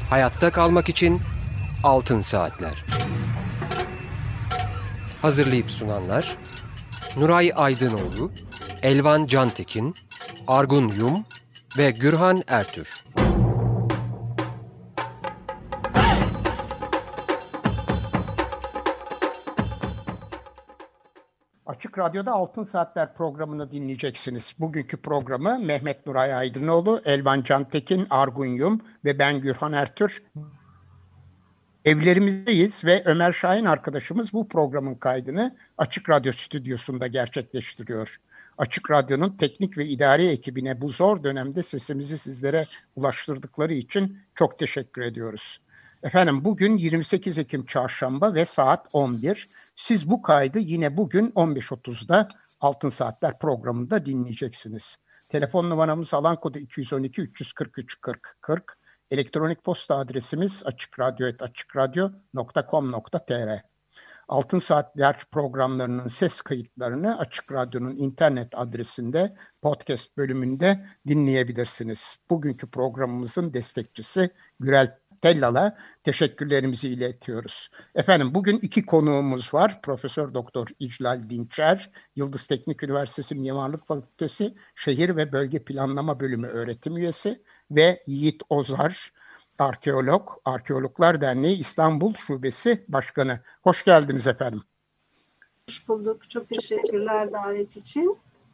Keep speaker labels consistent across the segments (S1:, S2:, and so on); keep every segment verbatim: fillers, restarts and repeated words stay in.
S1: Hayatta kalmak için Altın Saatler. Hazırlayıp sunanlar Nuray Aydınoğlu, Elvan Cantekin, Argun Yum ve Gürhan Ertür.
S2: Açık Radyo'da Altın Saatler programını dinleyeceksiniz. Bugünkü programı Mehmet Nuray Aydınoğlu, Elvan Cantekin, Argun Yum ve ben Gürhan Ertür. Evlerimizdeyiz ve Ömer Şahin arkadaşımız bu programın kaydını Açık Radyo stüdyosunda gerçekleştiriyor. Açık Radyo'nun teknik ve idari ekibine bu zor dönemde sesimizi sizlere ulaştırdıkları için çok teşekkür ediyoruz. Efendim bugün yirmi sekiz Ekim Çarşamba ve saat on bir. Siz bu kaydı yine bugün on beş otuzda Altın Saatler programında dinleyeceksiniz. Telefon numaramız alan kodu iki yüz on iki üç yüz kırk üç kırk kırk. Elektronik posta adresimiz açıkradyo et açıkradyo nokta com nokta tr. Altın Saatler programlarının ses kayıtlarını Açık Radyo'nun internet adresinde podcast bölümünde dinleyebilirsiniz. Bugünkü programımızın destekçisi Gürel Tellal'a teşekkürlerimizi iletiyoruz. Efendim bugün iki konuğumuz var. Profesör Doktor İclal Dinçer, Yıldız Teknik Üniversitesi Mimarlık Fakültesi Şehir ve Bölge Planlama Bölümü öğretim üyesi ve Yiğit Ozar, arkeolog, Arkeologlar Derneği İstanbul Şubesi Başkanı. Hoş geldiniz efendim.
S3: Hoş bulduk. Çok teşekkürler davet için.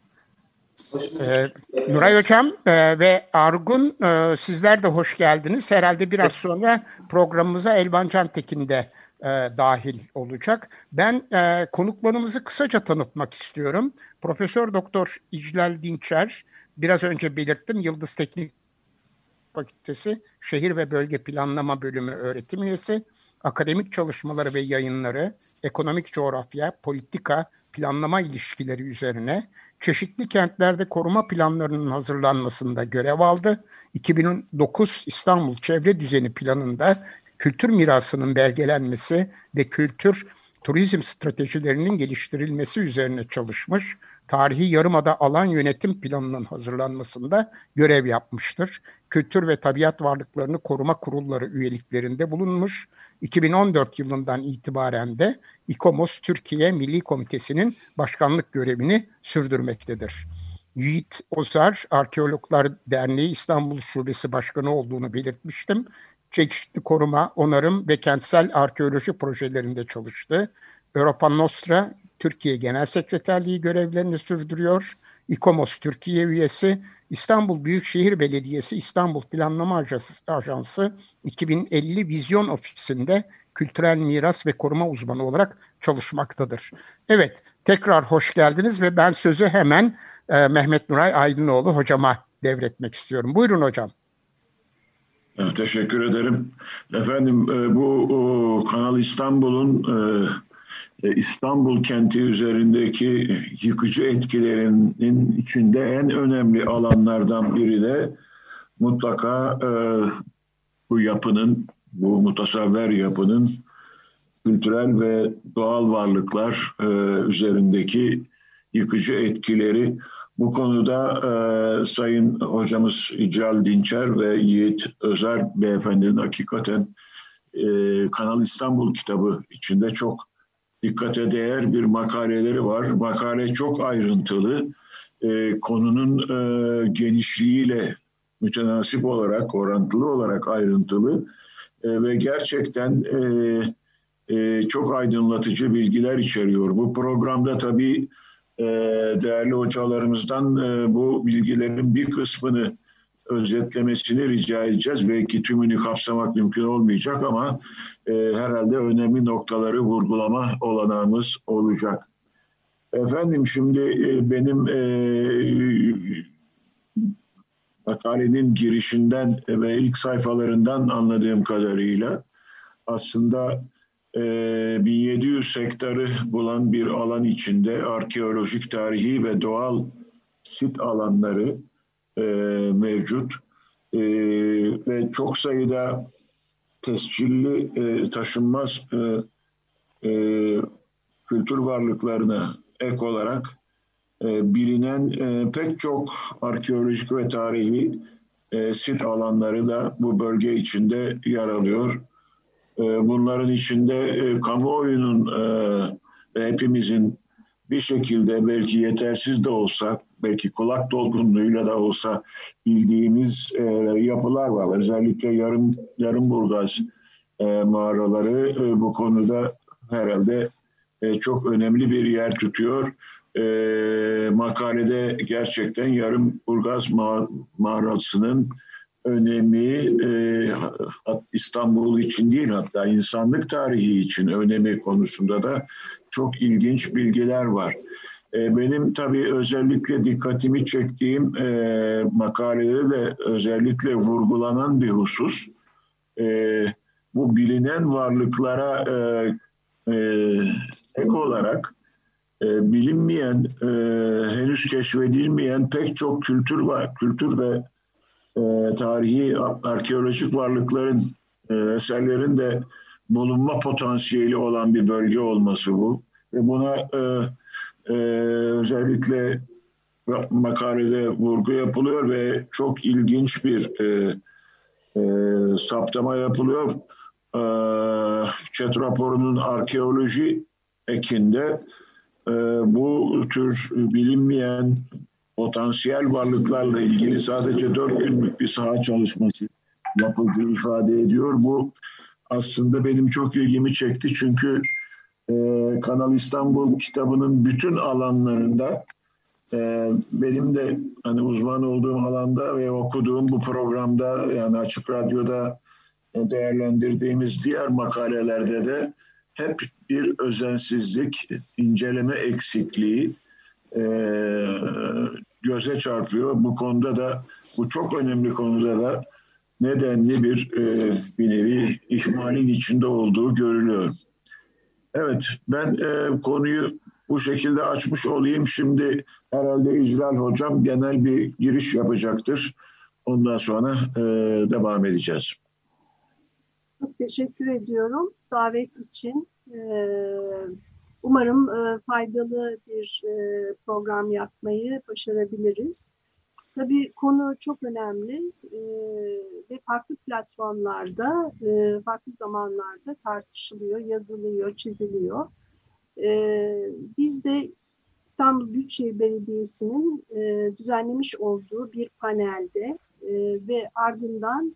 S2: Ee, Nuray Hocam e, ve Argun e, sizler de hoş geldiniz. Herhalde biraz sonra programımıza Elvan Cantekin de e, dahil olacak. Ben e, konuklarımızı kısaca tanıtmak istiyorum. Profesör Doktor İclal Dinçer, biraz önce belirttim, Yıldız Teknik Fakültesi Şehir ve Bölge Planlama Bölümü öğretim üyesi. Akademik çalışmaları ve yayınları, ekonomik coğrafya, politika, planlama ilişkileri üzerine çeşitli kentlerde koruma planlarının hazırlanmasında görev aldı. iki bin dokuz İstanbul Çevre Düzeni Planı'nda kültür mirasının belgelenmesi ve kültür turizm stratejilerinin geliştirilmesi üzerine çalışmış. Tarihi Yarımada Alan Yönetim Planı'nın hazırlanmasında görev yapmıştır. Kültür ve Tabiat Varlıklarını Koruma Kurulları üyeliklerinde bulunmuş. iki bin on dört yılından itibaren de İKOMOS Türkiye Milli Komitesi'nin başkanlık görevini sürdürmektedir. Yiğit Ozar, Arkeologlar Derneği İstanbul Şubesi Başkanı olduğunu belirtmiştim. Çeşitli koruma, onarım ve kentsel arkeoloji projelerinde çalıştı. Europa Nostra Türkiye Genel Sekreterliği görevlerini sürdürüyor. İKOMOS Türkiye üyesi, İstanbul Büyükşehir Belediyesi İstanbul Planlama Ajansı iki bin elli Vizyon Ofisi'nde kültürel miras ve koruma uzmanı olarak çalışmaktadır. Evet, tekrar hoş geldiniz ve ben sözü hemen e, Mehmet Nuray Aydınoğlu hocama devretmek istiyorum. Buyurun hocam.
S4: Evet, teşekkür ederim. Efendim bu o, Kanal İstanbul'un e, İstanbul kenti üzerindeki yıkıcı etkilerinin içinde en önemli alanlardan biri de mutlaka e, bu yapının, bu mutasavver yapının kültürel ve doğal varlıklar e, üzerindeki yıkıcı etkileri. Bu konuda e, Sayın Hocamız İclal Dinçer ve Yiğit Özer Beyefendinin hakikaten e, Kanal İstanbul kitabı içinde çok dikkate değer bir makaleleri var. Makale çok ayrıntılı. E, konunun e, genişliğiyle mütenasip olarak, orantılı olarak ayrıntılı e, ve gerçekten e, e, çok aydınlatıcı bilgiler içeriyor. Bu programda tabii e, değerli hocalarımızdan e, bu bilgilerin bir kısmını özetlemesini rica edeceğiz. Belki tümünü kapsamak mümkün olmayacak ama e, herhalde önemli noktaları vurgulama olanağımız olacak. Efendim şimdi e, benim e, makalenin girişinden ve ilk sayfalarından anladığım kadarıyla aslında e, bin yedi yüz hektarı bulan bir alan içinde arkeolojik, tarihi ve doğal sit alanları e, mevcut e, ve çok sayıda tescilli e, taşınmaz e, e, kültür varlıklarına ek olarak e, bilinen e, pek çok arkeolojik ve tarihi e, sit alanları da bu bölge içinde yer alıyor. E, bunların içinde e, kamuoyunun e, ve hepimizin bir şekilde belki yetersiz de olsa, belki kulak dolgunluğuyla da olsa bildiğimiz e, yapılar var. Özellikle yarım Yarımburgaz e, mağaraları e, bu konuda herhalde e, çok önemli bir yer tutuyor. E, makalede gerçekten Yarımburgaz mağ mağarasının önemi e, İstanbul için değil, hatta insanlık tarihi için önemi konusunda da çok ilginç bilgiler var. E, benim tabii özellikle dikkatimi çektiğim e, makalede de özellikle vurgulanan bir husus, e, bu bilinen varlıklara e, e, ek olarak e, bilinmeyen, e, henüz keşfedilmeyen pek çok kültür var, kültür ve e, tarihi arkeolojik varlıkların, e, eserlerin de bulunma potansiyeli olan bir bölge olması bu. Ve buna e, e, özellikle makalede vurgu yapılıyor ve çok ilginç bir e, e, saptama yapılıyor. E, Çet raporunun arkeoloji ekinde e, bu tür bilinmeyen potansiyel varlıklarla ilgili sadece dört günlük bir saha çalışması yapıldığı ifade ediyor. Bu aslında benim çok ilgimi çekti çünkü e, Kanal İstanbul kitabının bütün alanlarında e, benim de hani uzman olduğum alanda ve okuduğum bu programda, yani Açık Radyo'da değerlendirdiğimiz diğer makalelerde de hep bir özensizlik, inceleme eksikliği e, göze çarpıyor. Bu konuda da, bu çok önemli konuda da nedenli bir e, bir nevi ihmalin içinde olduğu görülüyor. Evet, ben e, konuyu bu şekilde açmış olayım. Şimdi herhalde İclal Hocam genel bir giriş yapacaktır. Ondan sonra e, devam edeceğiz.
S3: Çok teşekkür ediyorum davet için. Umarım faydalı bir program yapmayı başarabiliriz. Tabii konu çok önemli ve farklı platformlarda, farklı zamanlarda tartışılıyor, yazılıyor, çiziliyor. Biz de İstanbul Büyükşehir Belediyesi'nin düzenlemiş olduğu bir panelde ve ardından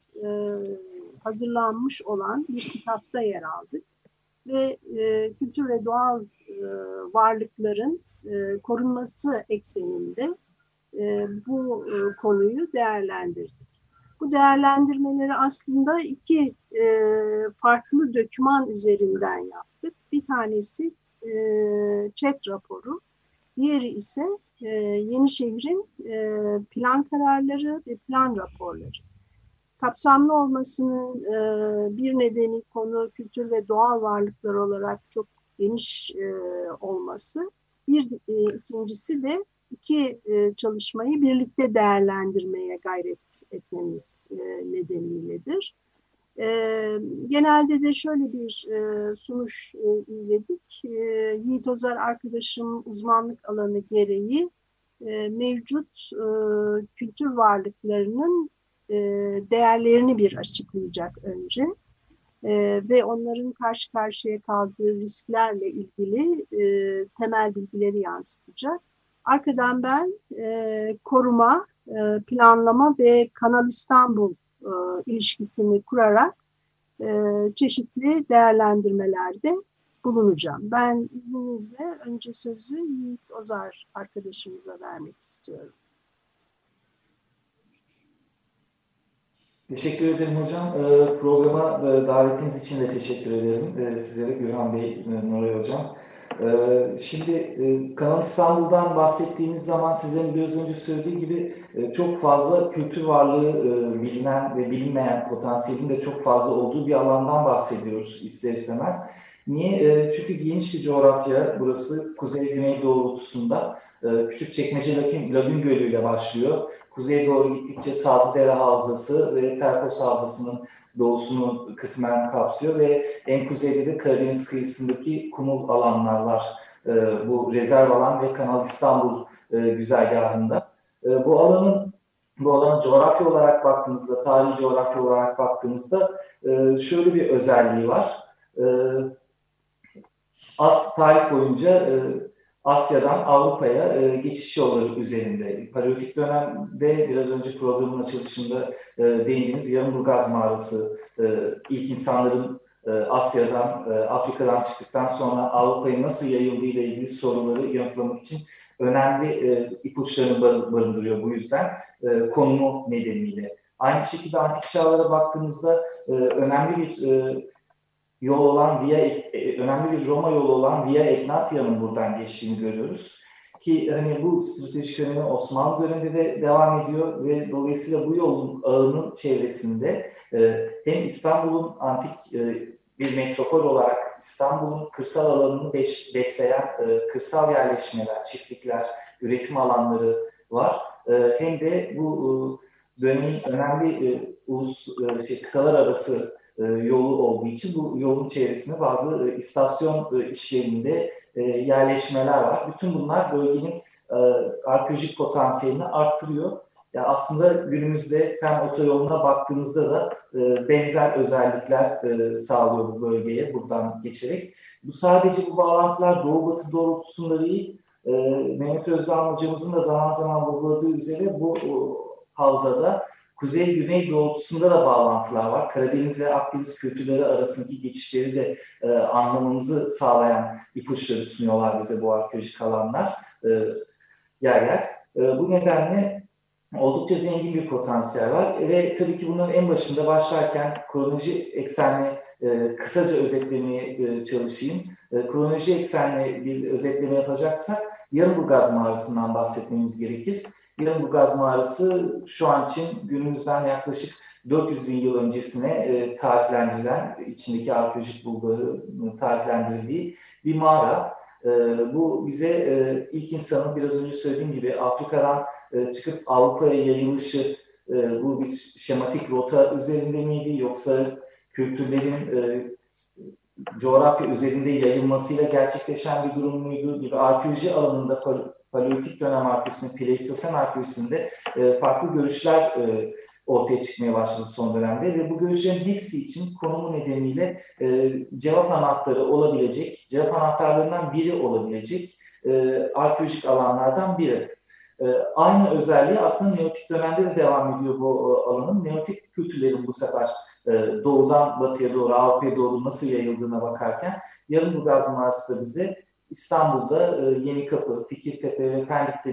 S3: hazırlanmış olan bir kitapta yer aldık ve e, kültür ve doğal e, varlıkların e, korunması ekseninde e, bu e, konuyu değerlendirdik. Bu değerlendirmeleri aslında iki e, farklı doküman üzerinden yaptık. Bir tanesi e, Çet raporu, diğeri ise e, Yenişehir'in e, plan kararları ve plan raporları. Kapsamlı olmasının e, bir nedeni konu kültür ve doğal varlıklar olarak çok geniş e, olması. Bir e, ikincisi de iki e, çalışmayı birlikte değerlendirmeye gayret etmemiz e, nedeniyledir. E, genelde de şöyle bir e, sunuş e, izledik. E, Yiğit Ozar arkadaşım uzmanlık alanı gereği e, mevcut e, kültür varlıklarının değerlerini bir açıklayacak önce e, ve onların karşı karşıya kaldığı risklerle ilgili e, temel bilgileri yansıtacak. Arkadan ben e, koruma, e, planlama ve Kanal İstanbul e, ilişkisini kurarak e, çeşitli değerlendirmelerde bulunacağım. Ben izninizle önce sözü Yiğit Ozar arkadaşımıza vermek istiyorum.
S5: Teşekkür ederim hocam. E, programa e, davetiniz için de teşekkür ederim. E, size de Gürhan Bey, Nuray hocam. E, şimdi e, Kanal İstanbul'dan bahsettiğimiz zaman sizlerin biraz önce söylediği gibi e, çok fazla kültür varlığı e, bilinen ve bilinmeyen potansiyelin de çok fazla olduğu bir alandan bahsediyoruz ister istemez. Niye? E, çünkü geniş bir coğrafya burası, kuzey-güney doğrultusunda. E, Küçükçekmece Lagün, Lagün Gölü ile başlıyor. Kuzeye doğru gittikçe Sazlıdere Havzası ve Terkos Havzası'nın doğusunu kısmen kapsıyor ve en kuzeyde de Karadeniz kıyısındaki kumul alanlar var. E, bu rezerv alan ve Kanal İstanbul e, güzergahında. E, bu alanın bu alana coğrafya olarak baktığımızda, tarihi coğrafya olarak baktığımızda e, şöyle bir özelliği var. E, As tarih boyunca e, Asya'dan Avrupa'ya e, geçiş yolları üzerinde. Paleolitik dönemde biraz önce programın açılışında e, değindiğimiz Yarımburgaz Mağarası e, ilk insanların e, Asya'dan, e, Afrika'dan çıktıktan sonra Avrupa'ya nasıl yayıldığı ile ilgili soruları yanıtlamak için önemli e, ipuçlarını barındırıyor bu yüzden e, konumu nedeniyle. Aynı şekilde antik çağlara baktığımızda e, önemli bir e, yol olan Via, önemli bir Roma yolu olan Via Egnatia'nın buradan geçtiğini görüyoruz. Ki hani bu stratejik önemi Osmanlı döneminde de devam ediyor ve dolayısıyla bu yolun ağının çevresinde e, hem İstanbul'un antik e, bir metropol olarak İstanbul'un kırsal alanını beş, besleyen e, kırsal yerleşmeler, çiftlikler, üretim alanları var. E, hem de bu e, dönemin önemli e, ulus e, şey, kıtalar arası yolu olduğu için bu yolun çevresinde bazı istasyon işlerinde yerleşmeler var. Bütün bunlar bölgenin arkeolojik potansiyelini arttırıyor. Yani aslında günümüzde Tem otoyoluna baktığımızda da benzer özellikler sağlıyor bu bölgeye buradan geçerek. Bu sadece bu bağlantılar Doğu Batı doğrultusunda değil, Mehmet Özdağ hocamızın da zaman zaman vurguladığı üzere bu havzada Kuzey-Güney doğrultusunda da bağlantılar var. Karadeniz ve Akdeniz kültürleri arasındaki geçişleri de e, anlamamızı sağlayan ipuçları sunuyorlar bize bu arkeolojik alanlar e, yer yer. E, bu nedenle oldukça zengin bir potansiyel var ve tabii ki bunların en başında başlarken kronoloji eksenli e, kısaca özetlemeye e, çalışayım. E, kronoloji eksenli bir özetleme yapacaksak Yarımburgaz Mağarası'ndan bahsetmemiz gerekir. Yarımburgaz Mağarası şu an için günümüzden yaklaşık dört yüz bin yıl öncesine e, tarihlendirilen, içindeki arkeolojik bulguları e, tarihlendirildiği bir mağara. E, bu bize e, ilk insanın biraz önce söylediğim gibi Afrika'dan e, çıkıp Avrupa'ya yayılışı e, bu bir şematik rota üzerinde miydi yoksa kültürlerin e, coğrafya üzerinde yayılmasıyla gerçekleşen bir durum muydu gibi arkeoloji alanında Paleolitik dönem arkeolojisinde, Pleistosen arkeolojisinde e, farklı görüşler e, ortaya çıkmaya başladı son dönemde ve bu görüşlerin hepsi için konumu nedeniyle e, cevap anahtarı olabilecek, cevap anahtarlarından biri olabilecek e, arkeolojik alanlardan biri. E, aynı özelliği aslında Neolitik dönemde de devam ediyor bu e, alanın. Neolitik kültürlerin bu sefer e, doğudan batıya doğru, Avrupa'ya doğru nasıl yayıldığına bakarken Yarımburgaz Mağarası da bize İstanbul'da e, Yenikapı, Fikirtepe ve Pendik'te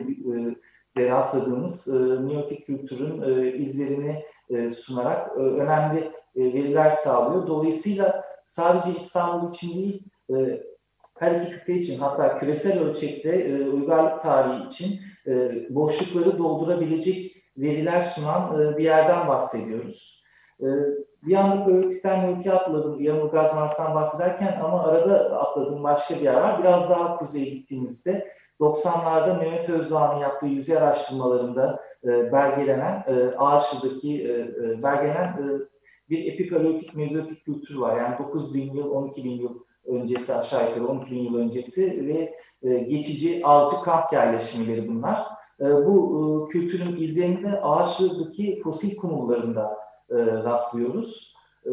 S5: e, rastladığımız e, Neolitik kültürün e, izlerini e, sunarak e, önemli e, veriler sağlıyor. Dolayısıyla sadece İstanbul için değil, e, her iki kıta için hatta küresel ölçekte e, uygarlık tarihi için e, boşlukları doldurabilecek veriler sunan e, bir yerden bahsediyoruz. E, bir anda Paleolitik'ten Neolitik'e atladım, Yarımburgaz Mağarası'ndan bahsederken ama arada atladığım başka bir yer var. Biraz daha kuzeye gittiğimizde doksanlarda Mehmet Özdağ'ın yaptığı yüzey araştırmalarında e, belgelenen e, Ağaçlı'daki e, e, belgelenen e, bir epipaleolitik mezolitik kültür var. Yani dokuz bin yıl, on iki bin yıl öncesi aşağı yukarı on iki bin yıl öncesi ve e, geçici avcı kamp yerleşimleri bunlar. E, bu e, kültürün izlerinde Ağaçlı'daki fosil kumullarında e, rastlıyoruz. E,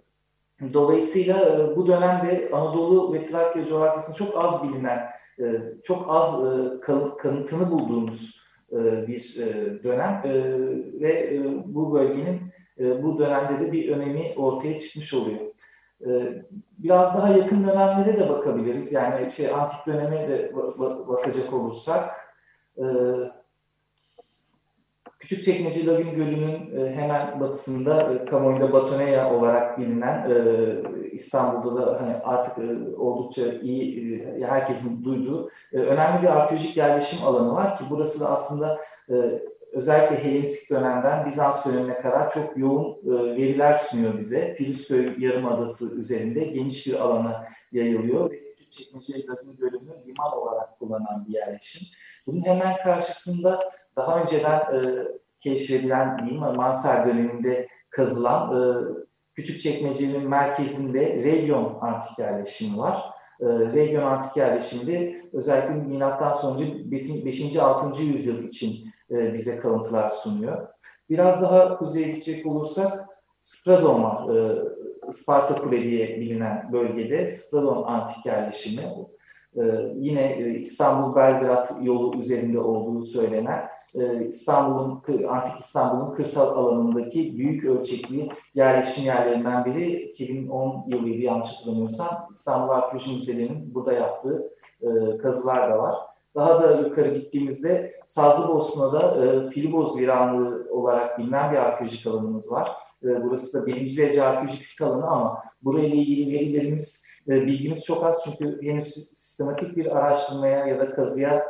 S5: dolayısıyla e, bu dönemde Anadolu ve Trakya coğrafyasında çok az bilinen, e, çok az e, kanıtını bulduğumuz e, bir e, dönem e, ve e, bu bölgenin e, bu dönemde de bir önemi ortaya çıkmış oluyor. E, biraz daha yakın dönemlere de bakabiliriz. Yani şey, antik döneme de bakacak olursak, e, Küçükçekmece Lagün Gölü'nün e, hemen batısında e, kamuoyunda Batoneya olarak bilinen e, İstanbul'da da hani artık e, oldukça iyi e, herkesin duyduğu e, önemli bir arkeolojik yerleşim alanı var ki burası da aslında e, özellikle Helenistik dönemden Bizans dönemine kadar çok yoğun e, veriler sunuyor bize. Filisköy Yarımadası üzerinde geniş bir alana yayılıyor ve Küçükçekmece Lagün Gölü'nü liman olarak kullanan bir yerleşim. Bunun hemen karşısında daha önceden e, keşfedilen diyeyim, Manser döneminde kazılan e, Küçükçekmece'nin merkezinde Region antik yerleşimi var. E, Region antik yerleşiminde özellikle milattan sonra beşinci altıncı yüzyıl için e, bize kalıntılar sunuyor. Biraz daha kuzeye gidecek olursak Stradon var. E, Sparta Kule diye bilinen bölgede Stradon antik yerleşimi. E, yine e, İstanbul-Belgrad yolu üzerinde olduğu söylenen e, İstanbul'un antik İstanbul'un kırsal alanındaki büyük ölçekli yerleşim yerlerinden biri. iki bin on yılıydı yanlış hatırlamıyorsam. İstanbul Arkeoloji Müzesi'nin burada yaptığı e, kazılar da var. Daha da yukarı gittiğimizde Sazlıbosna'da e, Filiboz Viranlığı olarak bilinen bir arkeolojik alanımız var. E, burası da birinci derece arkeolojik sit alanı ama burayla ilgili verilerimiz, e, bilgimiz çok az çünkü henüz sistematik bir araştırmaya ya da kazıya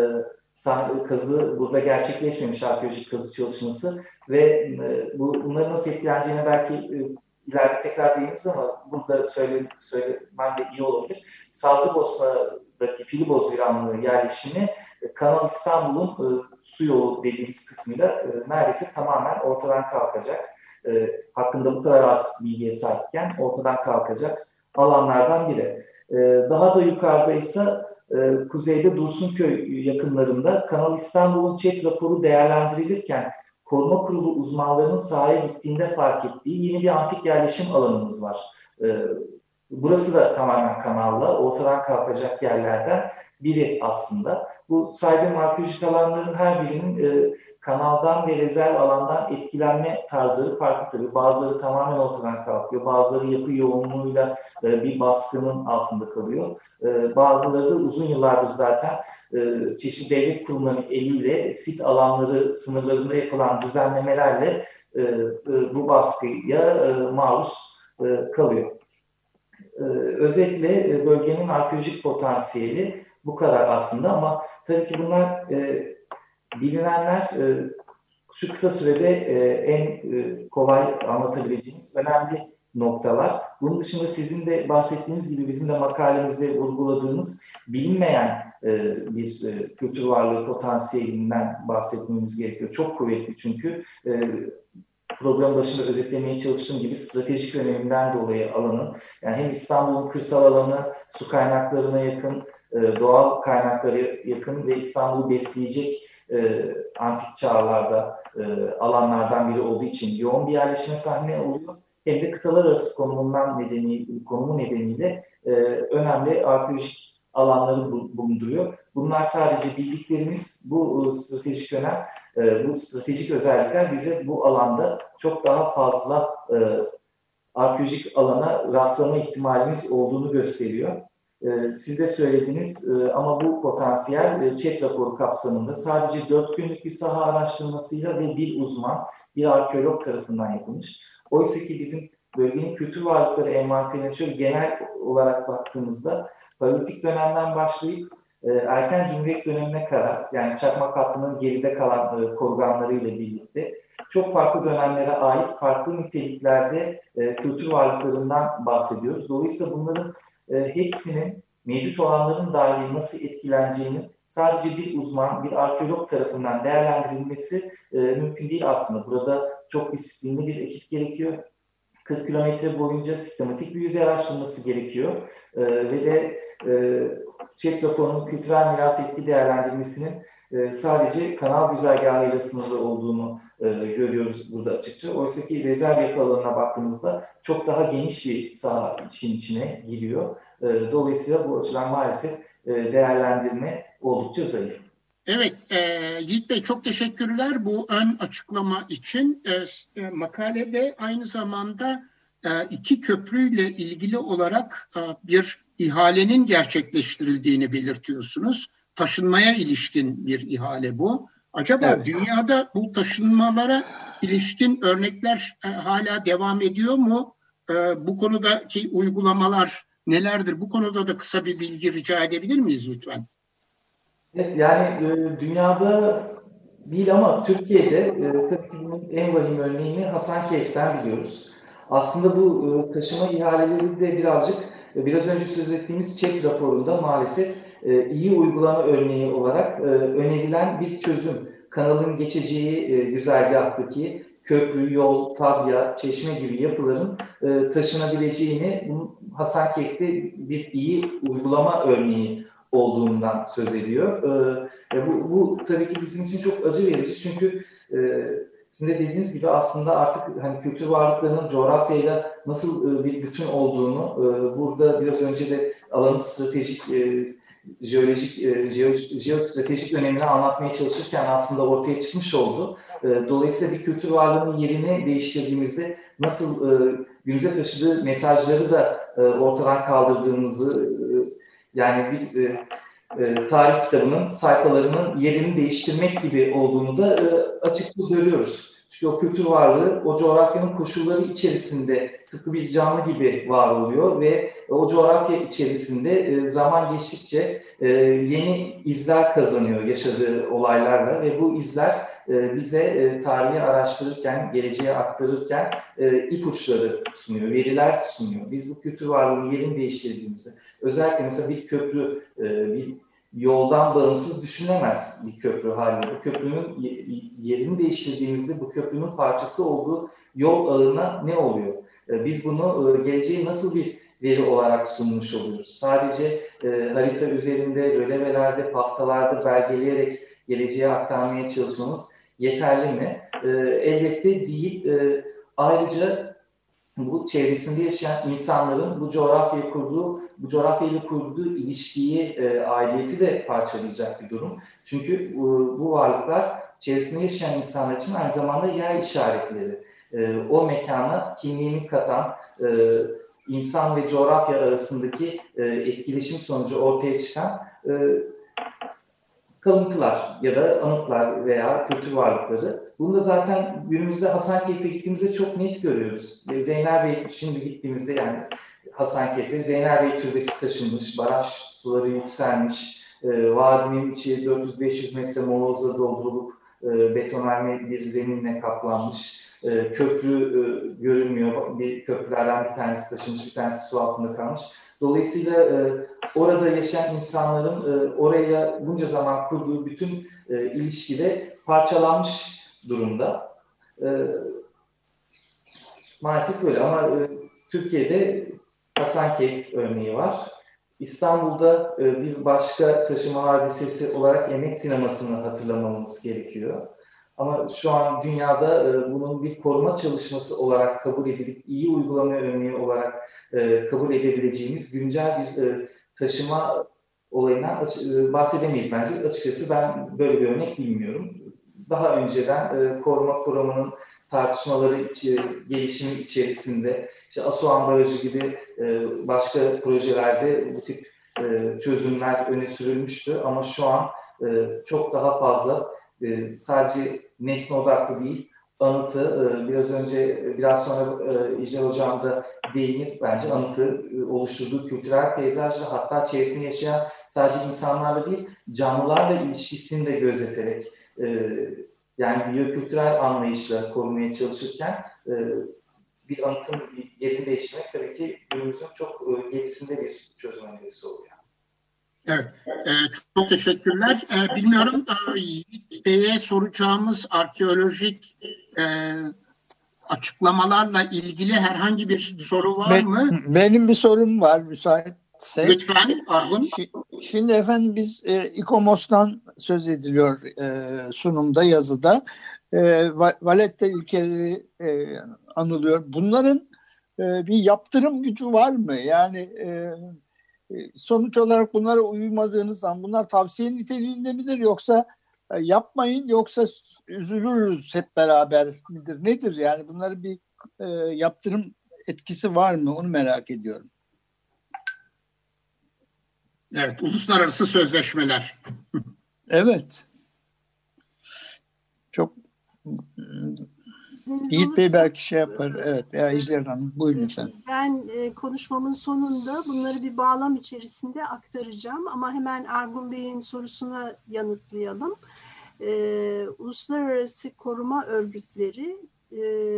S5: e, kazı burada gerçekleşmemiş arkeolojik kazı çalışması ve e, bu, bunların nasıl etkileneceğine belki e, ileride tekrar değiniriz ama burada söyle, söylemem de iyi olabilir. Sazlıbosna'daki Filiboz Viranlığı yerleşimi Kanal İstanbul'un e, su yolu dediğimiz kısmıyla e, neredeyse tamamen ortadan kalkacak. E, hakkında bu kadar az bilgiye sahipken ortadan kalkacak alanlardan biri. E, daha da yukarıda ise e, kuzeyde Dursunköy yakınlarında Kanal İstanbul'un ÇED raporu değerlendirilirken Koruma Kurulu uzmanlarının sahaya gittiğinde fark ettiği yeni bir antik yerleşim alanımız var. E, burası da tamamen kanalla ortadan kalkacak yerlerden biri aslında. Bu saydığım arkeolojik alanların her birinin e, kanaldan ve rezerv alandan etkilenme tarzları farklı tabii. Bazıları tamamen ortadan kalkıyor, bazıları yapı yoğunluğuyla e, bir baskının altında kalıyor. E, bazıları da uzun yıllardır zaten e, çeşitli devlet kurumlarının eliyle sit alanları sınırlarında yapılan düzenlemelerle e, e, bu baskıya e, maruz e, kalıyor. E, özetle e, bölgenin arkeolojik potansiyeli bu kadar aslında ama tabii ki bunlar e, bilinenler e, şu kısa sürede e, en e, kolay anlatabileceğimiz önemli noktalar. Bunun dışında sizin de bahsettiğiniz gibi bizim de makalemizde vurguladığımız bilinmeyen e, bir e, kültür varlığı potansiyelinden bahsetmemiz gerekiyor. Çok kuvvetli çünkü e, program başında özetlemeye çalıştığım gibi stratejik öneminden dolayı alanın, yani hem İstanbul'un kırsal alanı su kaynaklarına yakın, e, doğal kaynaklara yakın ve İstanbul'u besleyecek e, antik çağlarda e, alanlardan biri olduğu için yoğun bir yerleşime sahne oluyor. Hem de kıtalar arası konumundan nedeni, konumu nedeniyle e, önemli arkeolojik alanları bulunduruyor. Bunlar sadece bildiklerimiz, bu stratejik önem, e, bu stratejik özellikler bize bu alanda çok daha fazla e, arkeolojik alana rastlama ihtimalimiz olduğunu gösteriyor. E, siz de söylediniz e, ama bu potansiyel e, ÇED raporu kapsamında sadece dört günlük bir saha araştırmasıyla ve bir uzman, bir arkeolog tarafından yapılmış. Oysa ki bizim bölgenin kültür varlıkları envanterine şöyle genel olarak baktığımızda Paleolitik dönemden başlayıp e, erken Cumhuriyet dönemine kadar, yani Çakmak hattının geride kalan e, korganlarıyla birlikte çok farklı dönemlere ait farklı niteliklerde e, kültür varlıklarından bahsediyoruz. Dolayısıyla bunların e, hepsinin mevcut olanların dahi nasıl etkileneceğini sadece bir uzman, bir arkeolog tarafından değerlendirilmesi e, mümkün değil aslında. Burada çok disiplinli bir ekip gerekiyor. kırk kilometre boyunca sistematik bir yüzey araştırması gerekiyor. E, ve de e, ÇED raporunun kültürel miras etki değerlendirmesinin e, sadece kanal güzergahıyla sınırlı olduğunu e, görüyoruz burada açıkça. Oysa ki rezerv yapı alanına baktığımızda çok daha geniş bir saha için içine giriyor. E, dolayısıyla bu açıdan maalesef e, değerlendirme oldukça zayıf.
S2: Evet, e, Yiğit Bey çok teşekkürler bu ön açıklama için. E, e, makalede aynı zamanda e, iki köprüyle ilgili olarak e, bir ihalenin gerçekleştirildiğini belirtiyorsunuz. Taşınmaya ilişkin bir ihale bu. Acaba evet, dünyada bu taşınmalara ilişkin örnekler e, hala devam ediyor mu? E, bu konudaki uygulamalar nelerdir? Bu konuda da kısa bir bilgi rica edebilir miyiz lütfen?
S5: Evet, yani e, dünyada değil ama Türkiye'de e, tabii ki bunun en vahim örneğini Hasankeyf'ten biliyoruz. Aslında bu e, taşıma ihaleleri de birazcık e, biraz önce söz ettiğimiz ÇED raporunda maalesef e, iyi uygulama örneği olarak e, önerilen bir çözüm. Kanalın geçeceği e, güzergahtaki köprü, yol, tabya, çeşme gibi yapıların e, taşınabileceğini Hasankeyf'te bir iyi uygulama örneği olduğundan söz ediyor. Ee, bu, bu tabii ki bizim için çok acı verici çünkü e, Sizin de dediğiniz gibi aslında artık hani kültür varlıklarının coğrafyayla nasıl e, bir bütün olduğunu e, burada biraz önce de alanın stratejik, e, jeolojik, e, jeo, jeostratejik önemini anlatmaya çalışırken aslında ortaya çıkmış oldu. E, dolayısıyla bir kültür varlığının yerini değiştirdiğimizde nasıl e, günümüze taşıdığı mesajları da e, ortadan kaldırdığımızı, e, yani bir e, e, tarih kitabının sayfalarının yerini değiştirmek gibi olduğunu da e, açıkça görüyoruz. Çünkü o kültür varlığı o coğrafyanın koşulları içerisinde tıpkı bir canlı gibi var oluyor ve o coğrafya içerisinde e, zaman geçtikçe e, yeni izler kazanıyor yaşadığı olaylarla ve bu izler e, bize e, tarihi araştırırken, geleceğe aktarırken e, ipuçları sunuyor, veriler sunuyor. Biz bu kültür varlığının yerini değiştirdiğimizde, özellikle mesela bir köprü, e, bir yoldan bağımsız düşünemez bir köprü halinde. Bu köprünün yerini değiştirdiğimizde bu köprünün parçası olduğu yol ağına ne oluyor? Biz bunu geleceğe nasıl bir veri olarak sunmuş oluyoruz? Sadece e, harita üzerinde, rölevelerde, paftalarda belgeleyerek geleceğe aktarmaya çalışmamız yeterli mi? E, elbette değil. E, ayrıca bu çevresinde yaşayan insanların bu coğrafyaya kurduğu, bu coğrafyayla kurduğu ilişkiyi, e, aidiyeti de parçalayacak bir durum. Çünkü e, bu varlıklar çevresinde yaşayan insanlar için aynı zamanda yer işaretleri. E, o mekana kimliğini katan, e, insan ve coğrafya arasındaki e, etkileşim sonucu ortaya çıkan e, kalıntılar ya da anıtlar veya kültür varlıkları. Bunu da zaten günümüzde Hasankeyf'e gittiğimizde çok net görüyoruz. Zeynelbey şimdi gittiğimizde yani Hasankeyf'e Zeynelbey Türbesi taşınmış, baraj suları yükselmiş, e, vadinin içi dört yüz beş yüz metre molozla doldurulup e, betonarme bir zeminle kaplanmış. E, köprü e, görünmüyor. Bir köprülerden bir tanesi taşınmış, bir tanesi su altında kalmış. Dolayısıyla e, orada yaşayan insanların e, orayla bunca zaman kurduğu bütün e, ilişkide parçalanmış durumda. E, maalesef böyle ama e, Türkiye'de Hasankeyf örneği var. İstanbul'da e, bir başka taşıma hadisesi olarak Emek Sineması'nı hatırlamamız gerekiyor. Ama şu an dünyada e, bunun bir koruma çalışması olarak kabul edilip iyi uygulama örneği olarak e, kabul edebileceğimiz güncel bir e, taşıma olayından aç- e, bahsedemeyiz bence. Açıkçası ben böyle bir örnek bilmiyorum. Daha önceden e, koruma kuramının tartışmaları, içi, gelişimi içerisinde işte Asuhan Barajı gibi e, başka projelerde bu tip e, çözümler öne sürülmüştü. Ama şu an e, çok daha fazla e, sadece nesne odaklı değil, anıtı, e, biraz önce, biraz sonra e, İcra Hocam da değinir bence, anıtı e, oluşturduğu kültürel peyzajla hatta çevresinde yaşayan sadece insanlarla değil, canlılarla ilişkisini de gözeterek e, yani biyokültürel anlayışla korumaya çalışırken e, bir anıtın yerini değiştirmek tabii ki günümüzün çok e, gerisinde bir çözüm önerisi oluyor.
S2: Evet, e, çok teşekkürler. E, bilmiyorum, e, Yiğit Bey'e soracağımız arkeolojik e, açıklamalarla ilgili herhangi bir soru var
S6: ben,
S2: mı?
S6: Benim bir sorum var müsaitse.
S2: Lütfen Argun.
S6: Şimdi efendim biz e, İKOMOS'tan söz ediliyor e, sunumda, yazıda. E, Valletta ilkeleri e, anılıyor. Bunların e, bir yaptırım gücü var mı? Yani e, sonuç olarak bunlara uymadığınız zaman bunlar tavsiye niteliğinde midir, yoksa e, yapmayın yoksa üzülürüz hep beraber midir? Nedir yani, bunların bir e, yaptırım etkisi var mı? Onu merak ediyorum.
S2: Evet, uluslararası sözleşmeler.
S6: Evet. Çok Yiğit Bey belki şey yapar. Evet, veya İcra Hanım. Buyurun efendim.
S3: Ben e, konuşmamın sonunda bunları bir bağlam içerisinde aktaracağım ama hemen Argun Bey'in sorusuna yanıtlayalım. E, uluslararası koruma örgütleri e,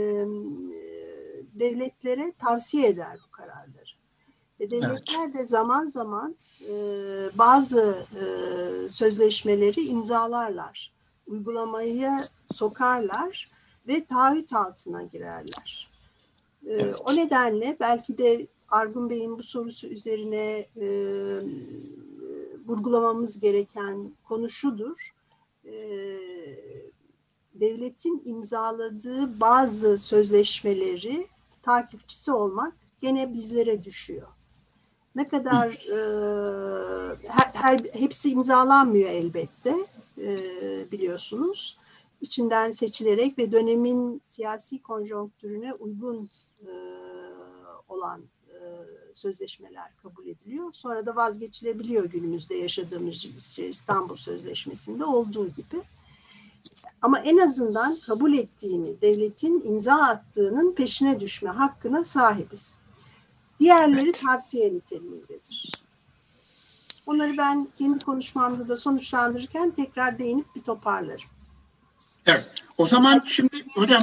S3: devletlere tavsiye eder bu kararları. E, devletler evet. de zaman zaman e, bazı e, sözleşmeleri imzalarlar, uygulamaya sokarlar ve taahhüt altına girerler. Ee, evet. O nedenle belki de Argun Bey'in bu sorusu üzerine e, vurgulamamız gereken konu şudur. E, devletin imzaladığı bazı sözleşmeleri takipçisi olmak gene bizlere düşüyor. Ne kadar e, her, her hepsi imzalanmıyor elbette, e, biliyorsunuz. İçinden seçilerek ve dönemin siyasi konjonktürüne uygun e, olan e, sözleşmeler kabul ediliyor. Sonra da vazgeçilebiliyor günümüzde yaşadığımız İstanbul Sözleşmesi'nde olduğu gibi. Ama en azından kabul ettiğini, devletin imza attığının peşine düşme hakkına sahibiz. Diğerleri tavsiye niteliğindedir. Onları ben kendi konuşmamda da sonuçlandırırken tekrar değinip bir toparlarım.
S2: Evet. O zaman şimdi hocam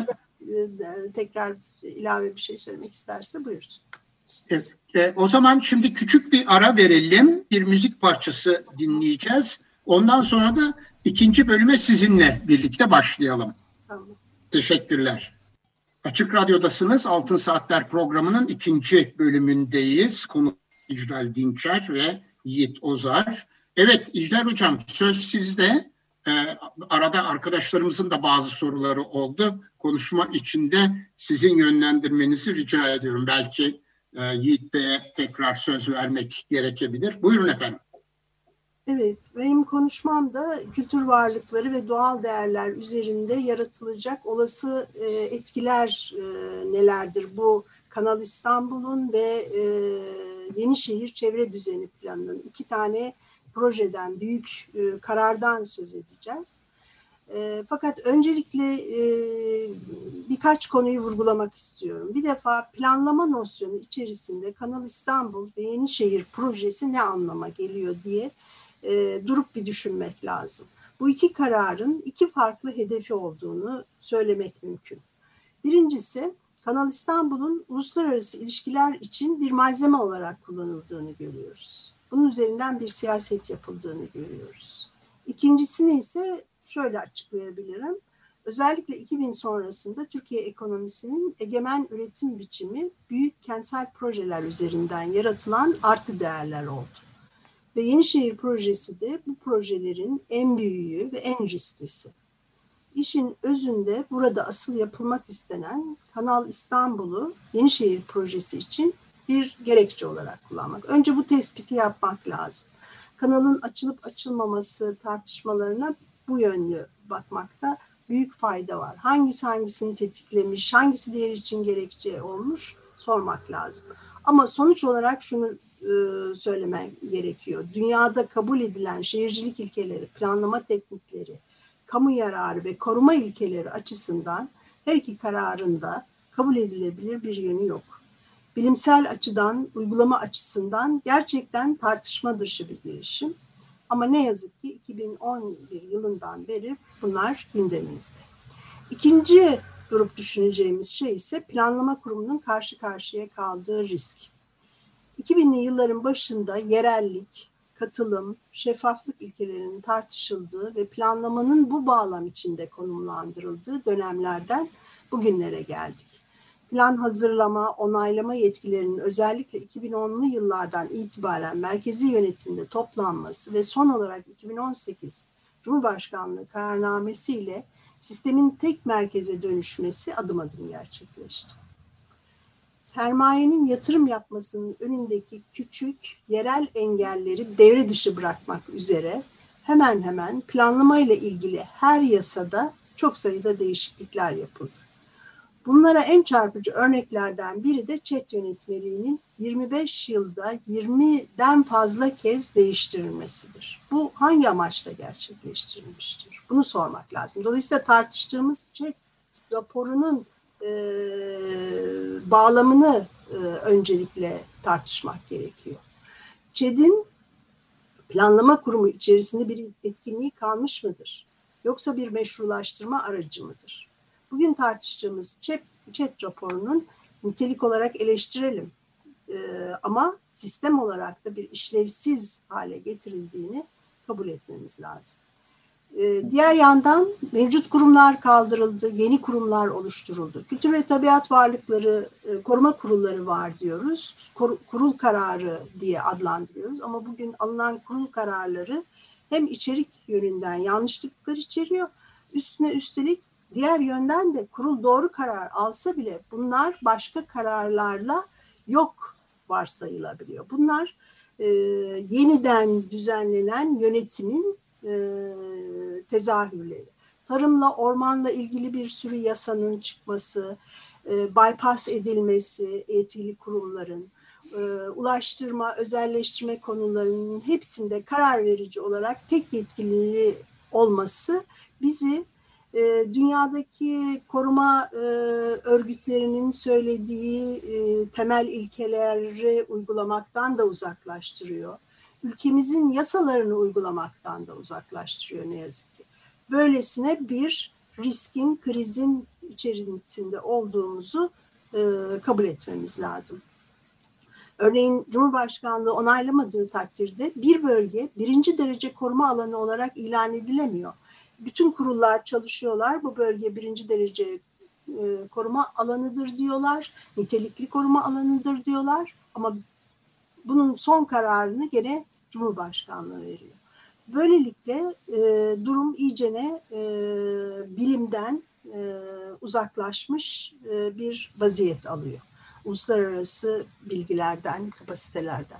S3: tekrar ilave bir şey söylemek isterse buyursun.
S2: Evet. E, o zaman şimdi küçük bir ara verelim. Bir müzik parçası dinleyeceğiz. Ondan sonra da ikinci bölüme sizinle birlikte başlayalım.
S3: Tamam.
S2: Teşekkürler. Açık Radyo'dasınız. Altın Saatler programının ikinci bölümündeyiz. Konu İclal Dinçer ve Yiğit Ozar. Evet İclal Hocam, söz sizde. Ee, arada arkadaşlarımızın da bazı soruları oldu. Konuşma içinde sizin yönlendirmenizi rica ediyorum. Belki e, Yiğit Bey'e tekrar söz vermek gerekebilir. Buyurun efendim.
S3: Evet, benim konuşmam da kültür varlıkları ve doğal değerler üzerinde yaratılacak olası e, etkiler e, nelerdir? Bu Kanal İstanbul'un ve e, Yenişehir Çevre Düzeni Planı'nın iki tane projeden, büyük e, karardan söz edeceğiz. E, fakat öncelikle e, birkaç konuyu vurgulamak istiyorum. Bir defa planlama nosyonu içerisinde Kanal İstanbul ve Yenişehir projesi ne anlama geliyor diye e, durup bir düşünmek lazım. Bu iki kararın iki farklı hedefi olduğunu söylemek mümkün. Birincisi, Kanal İstanbul'un uluslararası ilişkiler için bir malzeme olarak kullanıldığını görüyoruz. Bunun üzerinden bir siyaset yapıldığını görüyoruz. İkincisini ise şöyle açıklayabilirim. Özellikle iki bin sonrasında Türkiye ekonomisinin egemen üretim biçimi büyük kentsel projeler üzerinden yaratılan artı değerler oldu. Ve Yenişehir projesi de bu projelerin en büyüğü ve en risklisi. İşin özünde burada asıl yapılmak istenen Kanal İstanbul'u Yenişehir projesi için bir gerekçe olarak kullanmak. Önce bu tespiti yapmak lazım. Kanalın açılıp açılmaması tartışmalarına bu yönlü bakmakta büyük fayda var. Hangisi hangisini tetiklemiş, hangisi diğer için gerekçe olmuş sormak lazım. Ama sonuç olarak şunu e, söylemek gerekiyor. Dünyada kabul edilen şehircilik ilkeleri, planlama teknikleri, kamu yararı ve koruma ilkeleri açısından her iki kararında kabul edilebilir bir yönü yok. Bilimsel açıdan, uygulama açısından gerçekten tartışma dışı bir girişim. Ama ne yazık ki iki bin on bir yılından beri bunlar gündemimizde. İkinci durup düşüneceğimiz şey ise planlama kurumunun karşı karşıya kaldığı risk. iki binli yılların başında yerellik, katılım, şeffaflık ilkelerinin tartışıldığı ve planlamanın bu bağlam içinde konumlandırıldığı dönemlerden bugünlere geldik. Plan hazırlama, onaylama yetkilerinin özellikle iki bin onlu yıllardan itibaren merkezi yönetimde toplanması ve son olarak iki bin on sekiz Cumhurbaşkanlığı kararnamesiyle sistemin tek merkeze dönüşmesi adım adım gerçekleşti. Sermayenin yatırım yapmasının önündeki küçük yerel engelleri devre dışı bırakmak üzere hemen hemen planlama ile ilgili her yasada çok sayıda değişiklikler yapıldı. Bunlara en çarpıcı örneklerden biri de ÇED yönetmeliğinin yirmi beş yılda yirmiden fazla kez değiştirilmesidir. Bu hangi amaçla gerçekleştirilmiştir? Bunu sormak lazım. Dolayısıyla tartıştığımız ÇED raporunun e, bağlamını e, öncelikle tartışmak gerekiyor. ÇED'in planlama kurumu içerisinde bir etkinliği kalmış mıdır? Yoksa bir meşrulaştırma aracı mıdır? Bugün tartıştığımız ÇED raporunun nitelik olarak eleştirelim ee, ama sistem olarak da bir işlevsiz hale getirildiğini kabul etmemiz lazım. Ee, diğer yandan mevcut kurumlar kaldırıldı, yeni kurumlar oluşturuldu. Kültür ve tabiat varlıkları e, koruma kurulları var diyoruz, Kur, kurul kararı diye adlandırıyoruz ama bugün alınan kurul kararları hem içerik yönünden yanlışlıklar içeriyor, üstüne üstelik Diğer yönden de kurul doğru karar alsa bile bunlar başka kararlarla yok varsayılabiliyor. Bunlar e, yeniden düzenlenen yönetimin e, tezahürleri. Tarımla, ormanla ilgili bir sürü yasanın çıkması, e, bypass edilmesi yetkili kurumların, e, ulaştırma, özelleştirme konularının hepsinde karar verici olarak tek yetkili olması bizi e, dünyadaki koruma e, örgütlerinin söylediği e, temel ilkeleri uygulamaktan da uzaklaştırıyor. Ülkemizin yasalarını uygulamaktan da uzaklaştırıyor ne yazık ki. Böylesine bir riskin, krizin içerisinde olduğumuzu e, kabul etmemiz lazım. Örneğin Cumhurbaşkanlığı onaylamadığı takdirde bir bölge birinci derece koruma alanı olarak ilan edilemiyor. Bütün kurullar çalışıyorlar, bu bölge birinci derece e, koruma alanıdır diyorlar, nitelikli koruma alanıdır diyorlar ama bunun son kararını gene Cumhurbaşkanlığı veriyor. Böylelikle e, durum iyicene e, bilimden e, uzaklaşmış e, bir vaziyet alıyor. Uluslararası bilgilerden, kapasitelerden.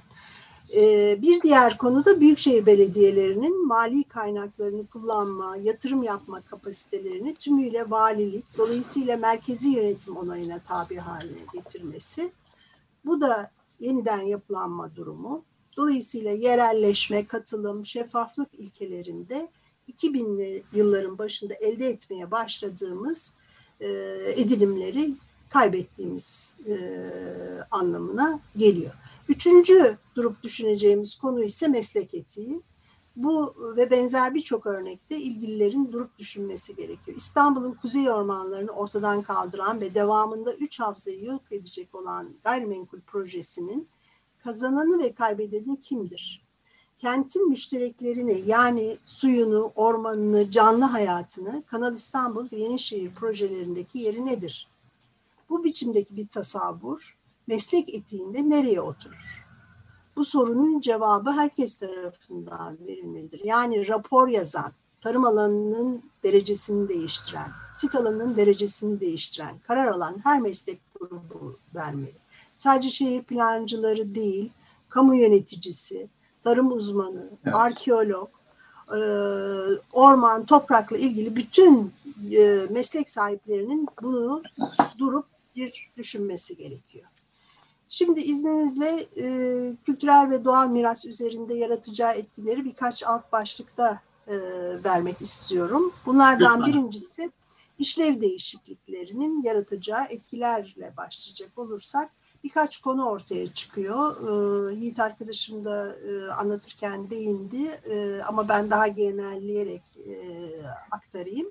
S3: E, bir diğer konu da büyükşehir belediyelerinin mali kaynaklarını kullanma, yatırım yapma kapasitelerini tümüyle valilik, dolayısıyla merkezi yönetim onayına tabi haline getirmesi. Bu da yeniden yapılanma durumu. Dolayısıyla yerelleşme, katılım, şeffaflık ilkelerinde iki binli yılların başında elde etmeye başladığımız e, edinimleri kaybettiğimiz e, anlamına geliyor. Üçüncü durup düşüneceğimiz konu ise meslek etiği. Bu ve benzer birçok örnekte ilgililerin durup düşünmesi gerekiyor. İstanbul'un kuzey ormanlarını ortadan kaldıran ve devamında üç havzayı yok edecek olan gayrimenkul projesinin kazananı ve kaybedeni kimdir? Kentin müştereklerini yani suyunu, ormanını, canlı hayatını Kanal İstanbul ve Yenişehir projelerindeki yeri nedir? Bu biçimdeki bir tasavvur meslek etiğinde nereye oturur? Bu sorunun cevabı herkes tarafından verilmelidir. Yani rapor yazan, tarım alanının derecesini değiştiren, sit alanının derecesini değiştiren, karar alan her meslek grubu vermeli. Sadece şehir plancıları değil, kamu yöneticisi, tarım uzmanı, evet, arkeolog, orman, toprakla ilgili bütün meslek sahiplerinin bunu durup bir düşünmesi gerekiyor. Şimdi izninizle e, kültürel ve doğal miras üzerinde yaratacağı etkileri birkaç alt başlıkta e, vermek istiyorum. Bunlardan Lütfen. Birincisi işlev değişikliklerinin yaratacağı etkilerle başlayacak olursak birkaç konu ortaya çıkıyor. E, Yiğit arkadaşım da e, anlatırken değindi e, ama ben daha genelleyerek e, aktarayım.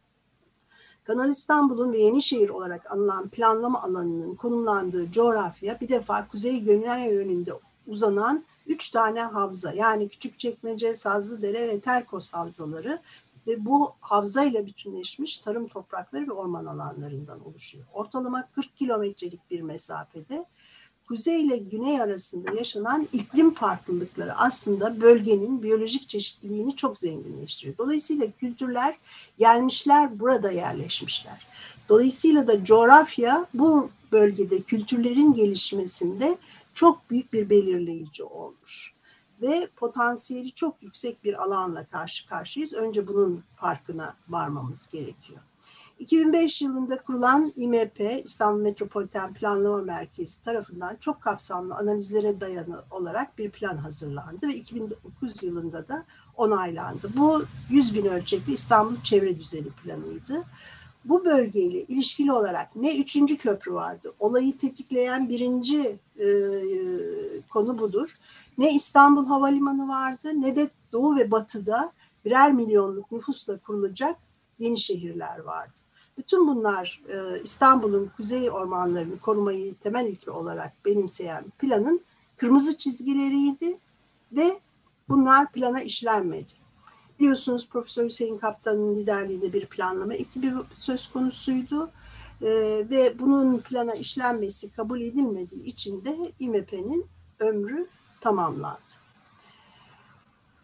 S3: Kanal İstanbul'un ve Yenişehir olarak anılan planlama alanının konumlandığı coğrafya bir defa kuzey-güney yönünde uzanan üç tane havza yani Küçükçekmece, Sazlıdere ve Terkos havzaları ve bu havzayla bütünleşmiş tarım toprakları ve orman alanlarından oluşuyor. Ortalama kırk kilometrelik bir mesafede kuzey ile güney arasında yaşanan iklim farklılıkları aslında bölgenin biyolojik çeşitliliğini çok zenginleştiriyor. Dolayısıyla kültürler gelmişler, burada yerleşmişler. Dolayısıyla da coğrafya bu bölgede kültürlerin gelişmesinde çok büyük bir belirleyici olmuş. Ve potansiyeli çok yüksek bir alanla karşı karşıyayız. Önce bunun farkına varmamız gerekiyor. iki bin beş yılında kurulan İ M P, İstanbul Metropoliten Planlama Merkezi tarafından çok kapsamlı analizlere dayalı olarak bir plan hazırlandı ve iki bin dokuz yılında da onaylandı. Bu yüz bin ölçekli İstanbul Çevre Düzeni planıydı. Bu bölgeyle ilişkili olarak ne üçüncü köprü vardı, olayı tetikleyen birinci e, konu budur. Ne İstanbul Havalimanı vardı ne de Doğu ve Batı'da birer milyonluk nüfusla kurulacak yeni şehirler vardı. Bütün bunlar e, İstanbul'un kuzey ormanlarını korumayı temel ilke olarak benimseyen planın kırmızı çizgileriydi ve bunlar plana işlenmedi. Biliyorsunuz Profesör Hüseyin Kaptan'ın liderliğinde bir planlama ekibi söz konusuydu e, ve bunun plana işlenmesi kabul edilmediği için de İ M P'nin ömrü tamamlandı.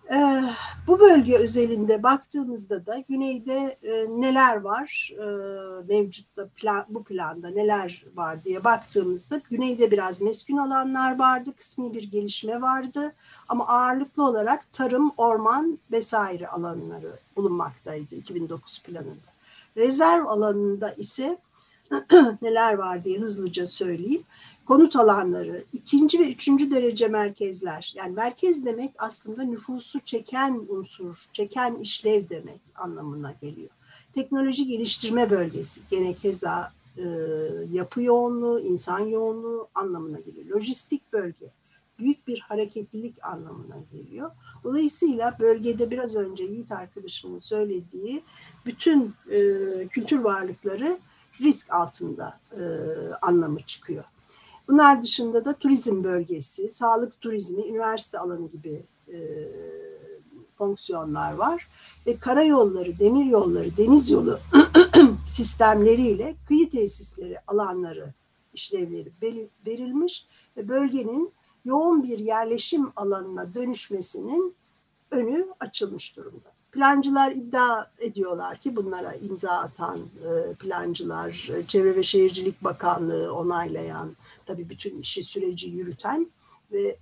S3: Ee, bu bölge özelinde baktığımızda da güneyde e, neler var e, mevcutta plan, bu planda neler var diye baktığımızda güneyde biraz meskun alanlar vardı, kısmi bir gelişme vardı ama ağırlıklı olarak tarım, orman vesaire alanları bulunmaktaydı iki bin dokuz planında. Rezerv alanında ise neler var diye hızlıca söyleyeyim. Konut alanları, ikinci ve üçüncü derece merkezler. Yani merkez demek aslında nüfusu çeken unsur, çeken işlev demek anlamına geliyor. Teknoloji geliştirme bölgesi, gene keza e, yapı yoğunluğu, insan yoğunluğu anlamına geliyor. Lojistik bölge, büyük bir hareketlilik anlamına geliyor. Dolayısıyla bölgede biraz önce Yiğit arkadaşımın söylediği bütün e, kültür varlıkları risk altında e, anlamı çıkıyor. Bunlar dışında da turizm bölgesi, sağlık turizmi, üniversite alanı gibi e, fonksiyonlar var. Ve karayolları, demir yolları, deniz yolu sistemleriyle kıyı tesisleri alanları işlevleri verilmiş ve bölgenin yoğun bir yerleşim alanına dönüşmesinin önü açılmış durumda. Plancılar iddia ediyorlar ki bunlara imza atan e, plancılar, Çevre ve Şehircilik Bakanlığı onaylayan, tabii bütün işi süreci yürüten ve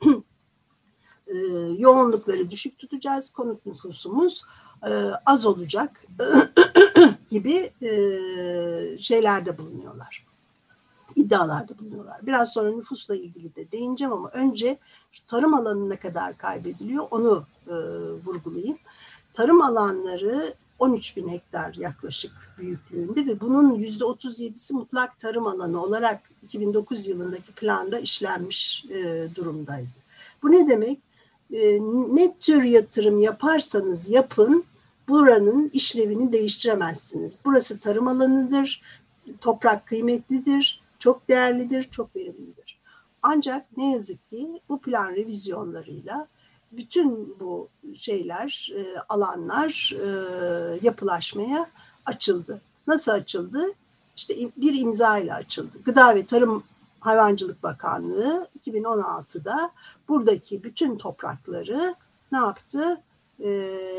S3: e, yoğunlukları düşük tutacağız, konut nüfusumuz e, az olacak gibi e, şeylerde bulunuyorlar. İddialarda bulunuyorlar. Biraz sonra nüfusla ilgili de değineceğim ama önce şu tarım alanı ne kadar kaybediliyor onu e, vurgulayayım. Tarım alanları on üç bin hektar yaklaşık büyüklüğünde ve bunun yüzde otuz yedisi mutlak tarım alanı olarak iki bin dokuz yılındaki planda işlenmiş e, durumdaydı. Bu ne demek? E, ne tür yatırım yaparsanız yapın, buranın işlevini değiştiremezsiniz. Burası tarım alanıdır, toprak kıymetlidir, çok değerlidir, çok verimlidir. Ancak ne yazık ki bu plan revizyonlarıyla bütün bu şeyler, e, alanlar e, yapılaşmaya açıldı. Nasıl açıldı? İşte bir imza ile açıldı. Gıda ve Tarım Hayvancılık Bakanlığı iki bin on altıda buradaki bütün toprakları ne yaptı? E,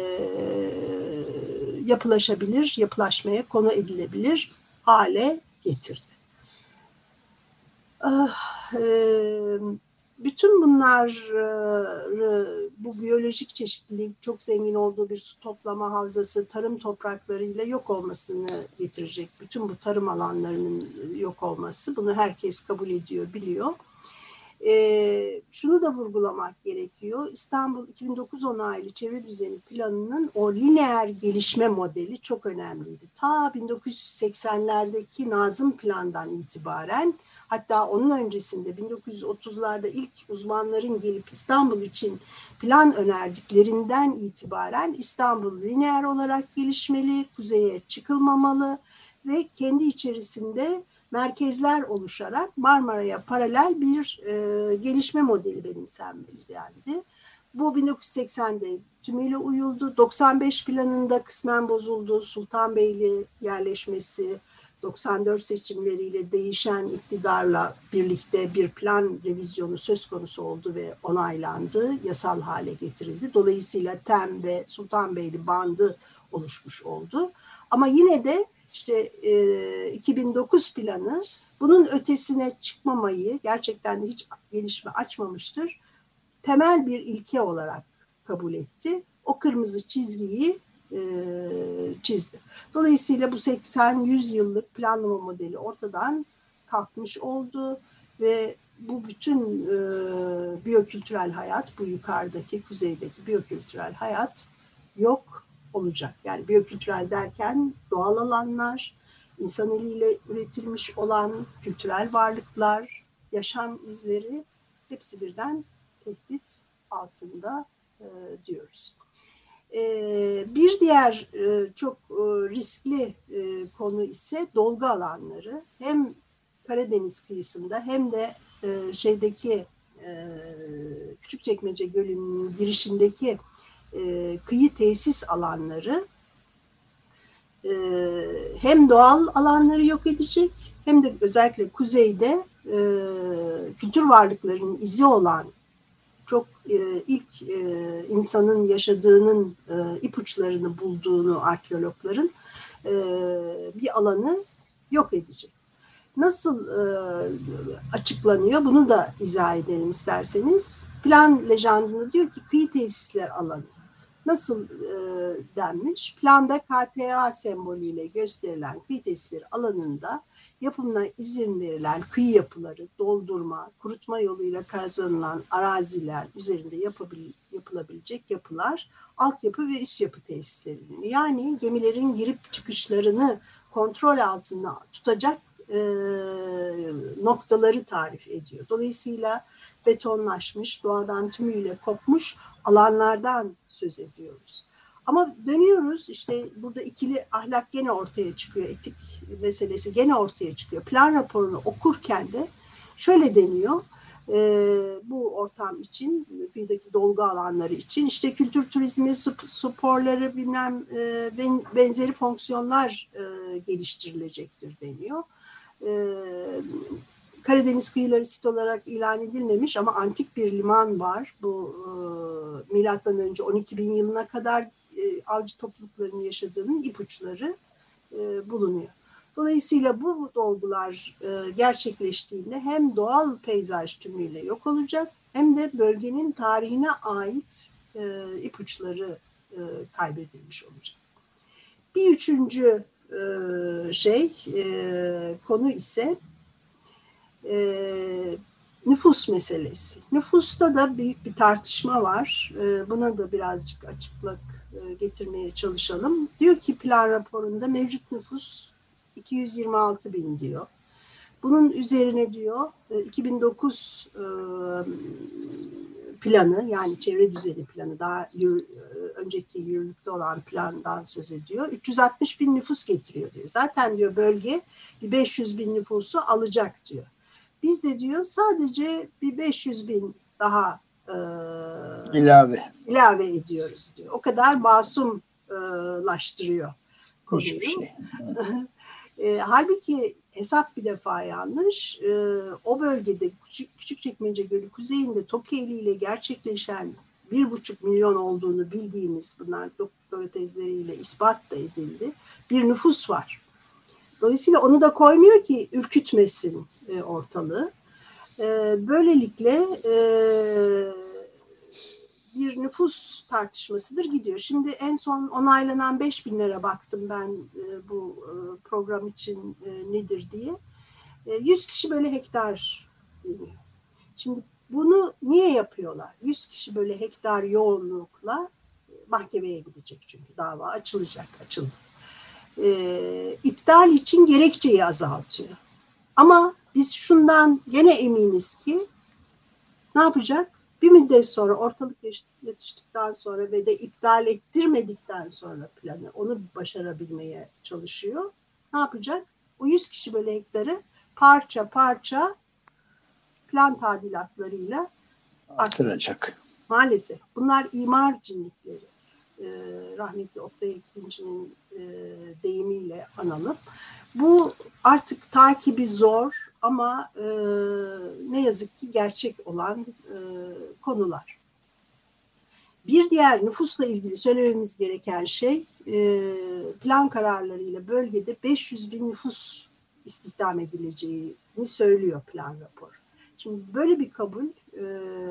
S3: yapılaşabilir, yapılaşmaya konu edilebilir hale getirdi. Ah, e, bütün bunlar bu biyolojik çeşitlilik çok zengin olduğu bir su toplama havzası tarım topraklarıyla yok olmasını getirecek. Bütün bu tarım alanlarının yok olması bunu herkes kabul ediyor, biliyor. E, şunu da vurgulamak gerekiyor. İstanbul iki bin dokuz onaylı çevre düzeni planının o lineer gelişme modeli çok önemliydi. Ta bin dokuz yüz seksenlerdeki Nazım Plan'dan itibaren, hatta onun öncesinde bin dokuz yüz otuzlarda ilk uzmanların gelip İstanbul için plan önerdiklerinden itibaren İstanbul lineer olarak gelişmeli, kuzeye çıkılmamalı ve kendi içerisinde merkezler oluşarak Marmara'ya paralel bir e, gelişme modeli benimsenmeli dendi. Bu bin dokuz yüz seksende tümüyle uyuldu. doksan beş planında kısmen bozuldu. Sultanbeyli yerleşmesi, doksan dört seçimleriyle değişen iktidarla birlikte bir plan revizyonu söz konusu oldu ve onaylandı, yasal hale getirildi. Dolayısıyla Tem ve Sultanbeyli bandı oluşmuş oldu. Ama yine de işte e, iki bin dokuz planı bunun ötesine çıkmamayı, gerçekten de hiç gelişme açmamıştır, temel bir ilke olarak kabul etti. O kırmızı çizgiyi e, çizdi. Dolayısıyla bu seksen yüz yıllık planlama modeli ortadan kalkmış oldu ve bu bütün e, biyokültürel hayat, bu yukarıdaki, kuzeydeki biyokültürel hayat yok olacak. Yani biyokültürel derken doğal alanlar, insan eliyle üretilmiş olan kültürel varlıklar, yaşam izleri hepsi birden tehdit altında e, diyoruz. E, bir diğer e, çok e, riskli e, konu ise dolgu alanları. Hem Karadeniz kıyısında hem de e, şeydeki e, Küçükçekmece Gölü'nün girişindeki e, kıyı tesis alanları e, hem doğal alanları yok edecek hem de özellikle kuzeyde e, kültür varlıklarının izi olan çok e, ilk e, insanın yaşadığının e, ipuçlarını bulduğunu arkeologların e, bir alanı yok edecek. Nasıl e, açıklanıyor? Bunu da izah edelim isterseniz. Plan lejandında diyor ki kıyı tesisler alanı. Nasıl e, denmiş? Planda K T A sembolüyle gösterilen kıyı tesisleri alanında yapımına izin verilen kıyı yapıları, doldurma, kurutma yoluyla kazanılan araziler üzerinde yapabil, yapılabilecek yapılar, altyapı ve üst yapı tesisleri. Yani gemilerin girip çıkışlarını kontrol altında tutacak e, noktaları tarif ediyor. Dolayısıyla betonlaşmış, doğadan tümüyle kopmuş alanlardan söz ediyoruz. Ama dönüyoruz, işte burada ikili ahlak gene ortaya çıkıyor, etik meselesi gene ortaya çıkıyor. Plan raporunu okurken de şöyle deniyor, e, bu ortam için, kıyıdaki dolgu alanları için işte kültür turizmi, sporları bilmem e, ben, benzeri fonksiyonlar e, geliştirilecektir deniyor. E, Karadeniz kıyıları sit olarak ilan edilmemiş ama antik bir liman var. Bu e, milattan önce on iki bin yılına kadar e, avcı topluluklarının yaşadığının ipuçları e, bulunuyor. Dolayısıyla bu dolgular e, gerçekleştiğinde hem doğal peyzaj tümüyle yok olacak hem de bölgenin tarihine ait e, ipuçları e, kaybedilmiş olacak. Bir üçüncü e, şey e, konu ise E, nüfus meselesi. Nüfusta da büyük bir tartışma var. E, buna da birazcık açıklık e, getirmeye çalışalım. Diyor ki plan raporunda mevcut nüfus iki yüz yirmi altı bin diyor. Bunun üzerine diyor e, iki bin dokuz e, planı, yani çevre düzeni planı, daha yürü, önceki yürürlükte olan plandan söz ediyor. üç yüz altmış bin nüfus getiriyor diyor. Zaten diyor bölge bir beş yüz bin nüfusu alacak diyor. Biz de diyor sadece bir beş yüz bin daha e,
S6: ilave
S3: ilave ediyoruz diyor. O kadar masumlaştırıyor konuyu.
S6: Hiçbir şey.
S3: e, halbuki hesap bir defa yanlış. E, o bölgede Küçük, Küçükçekmece Gölü kuzeyinde Tokieli ile gerçekleşen bir buçuk milyon olduğunu bildiğimiz, bunlar doktora tezleriyle ispat da edildi, bir nüfus var. Dolayısıyla onu da koymuyor ki ürkütmesin e, ortalığı. E, böylelikle e, bir nüfus tartışmasıdır gidiyor. Şimdi en son onaylanan beş binlere baktım ben e, bu e, program için e, nedir diye. E, yüz kişi böyle hektar deniyor. Şimdi bunu niye yapıyorlar? yüz kişi böyle hektar yoğunlukla mahkemeye gidecek çünkü dava açılacak, açıldı. E, iptal için gerekçeyi azaltıyor. Ama biz şundan gene eminiz ki ne yapacak? Bir müddet sonra ortalık yatıştıktan sonra ve de iptal ettirmedikten sonra planı onu başarabilmeye çalışıyor. Ne yapacak? O yüz kişi böyle hektarı parça parça plan tadilatlarıyla
S6: artıracak.
S3: Maalesef. Bunlar imar cinlikleri. Ee, rahmetli Oktay Ekinci'nin e, deyimiyle analım. Bu artık takibi zor ama e, ne yazık ki gerçek olan e, konular. Bir diğer nüfusla ilgili söylememiz gereken şey e, plan kararlarıyla bölgede beş yüz bin nüfus istihdam edileceğini söylüyor plan raporu. Şimdi böyle bir kabul e,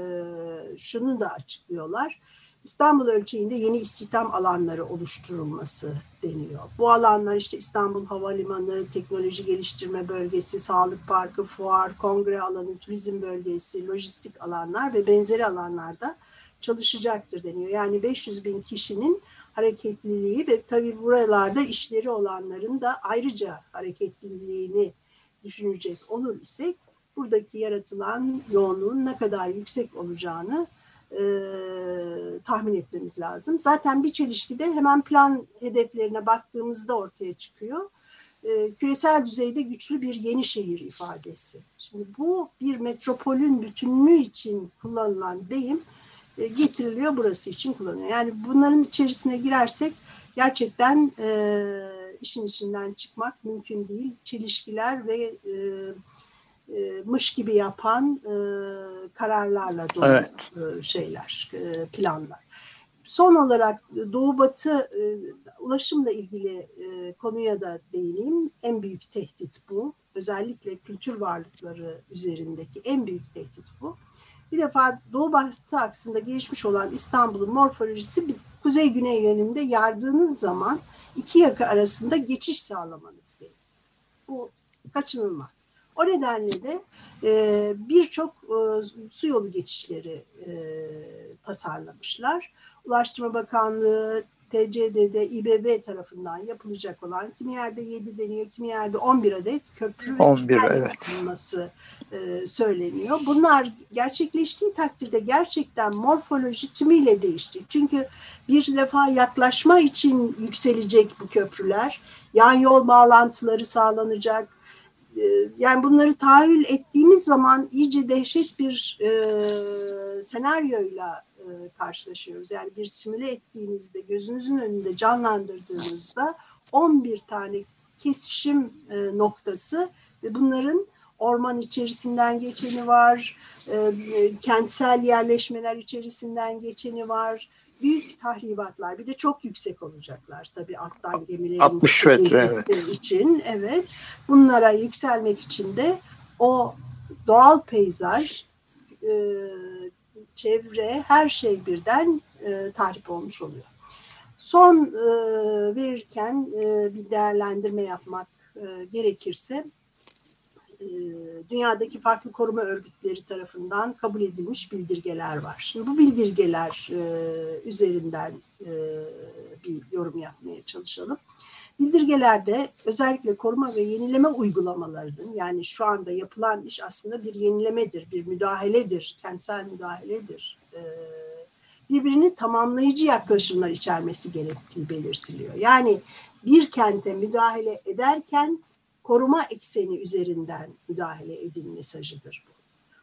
S3: şunu da açıklıyorlar. İstanbul ölçeğinde yeni istihdam alanları oluşturulması deniyor. Bu alanlar işte İstanbul Havalimanı, Teknoloji Geliştirme Bölgesi, Sağlık Parkı, Fuar, Kongre Alanı, Turizm Bölgesi, lojistik alanlar ve benzeri alanlarda çalışacaktır deniyor. Yani beş yüz bin kişinin hareketliliği ve tabii buralarda işleri olanların da ayrıca hareketliliğini düşünecek olur isek buradaki yaratılan yoğunluğun ne kadar yüksek olacağını e, tahmin etmemiz lazım. Zaten bir çelişki de hemen plan hedeflerine baktığımızda ortaya çıkıyor. E, küresel düzeyde güçlü bir yeni şehir ifadesi. Şimdi bu bir metropolün bütünlüğü için kullanılan deyim e, getiriliyor burası için kullanılıyor. Yani bunların içerisine girersek gerçekten e, işin içinden çıkmak mümkün değil. Çelişkiler ve e, mış gibi yapan e, kararlarla dolu
S6: evet.
S3: e, şeyler, e, planlar. Son olarak Doğu Batı e, ulaşımla ilgili e, konuya da değineyim. En büyük tehdit bu. Özellikle kültür varlıkları üzerindeki en büyük tehdit bu. Bir defa Doğu Batı aksında gelişmiş olan İstanbul'un morfolojisi bir kuzey-güney yönünde yardığınız zaman iki yaka arasında geçiş sağlamanız gerekiyor. Bu kaçınılmaz. O nedenle de e, birçok e, su yolu geçişleri e, tasarlamışlar. Ulaştırma Bakanlığı, T C D'de, İ B B tarafından yapılacak olan kimi yerde yedi deniyor, kimi yerde on bir adet köprü ve
S6: on bir,
S3: tünel
S6: evet.
S3: yapılması e, söyleniyor. Bunlar gerçekleştiği takdirde gerçekten morfoloji tümüyle değişti. Çünkü bir defa yaklaşma için yükselecek bu köprüler, yan yol bağlantıları sağlanacak. E, yani bunları tahayyül ettiğimiz zaman iyice dehşet bir e, senaryoyla karşılaşıyoruz. Yani bir simüle ettiğinizde, gözünüzün önünde canlandırdığınızda on bir tane kesişim noktası ve bunların orman içerisinden geçeni var, kentsel yerleşmeler içerisinden geçeni var. Büyük tahribatlar. Bir de çok yüksek olacaklar tabii alttan gemilerin
S6: altmış metre, evet.
S3: için. Evet. Bunlara yükselmek için de o doğal peyzaj, çevre, her şey birden e, tahrip olmuş oluyor. Son e, verirken e, bir değerlendirme yapmak e, gerekirse e, dünyadaki farklı koruma örgütleri tarafından kabul edilmiş bildirgeler var. Şimdi bu bildirgeler e, üzerinden e, bir yorum yapmaya çalışalım. Bildirgelerde özellikle koruma ve yenileme uygulamalarının, yani şu anda yapılan iş aslında bir yenilemedir, bir müdahaledir, kentsel müdahaledir. Birbirini tamamlayıcı yaklaşımlar içermesi gerektiği belirtiliyor. Yani bir kente müdahale ederken koruma ekseni üzerinden müdahale edin mesajıdır bu.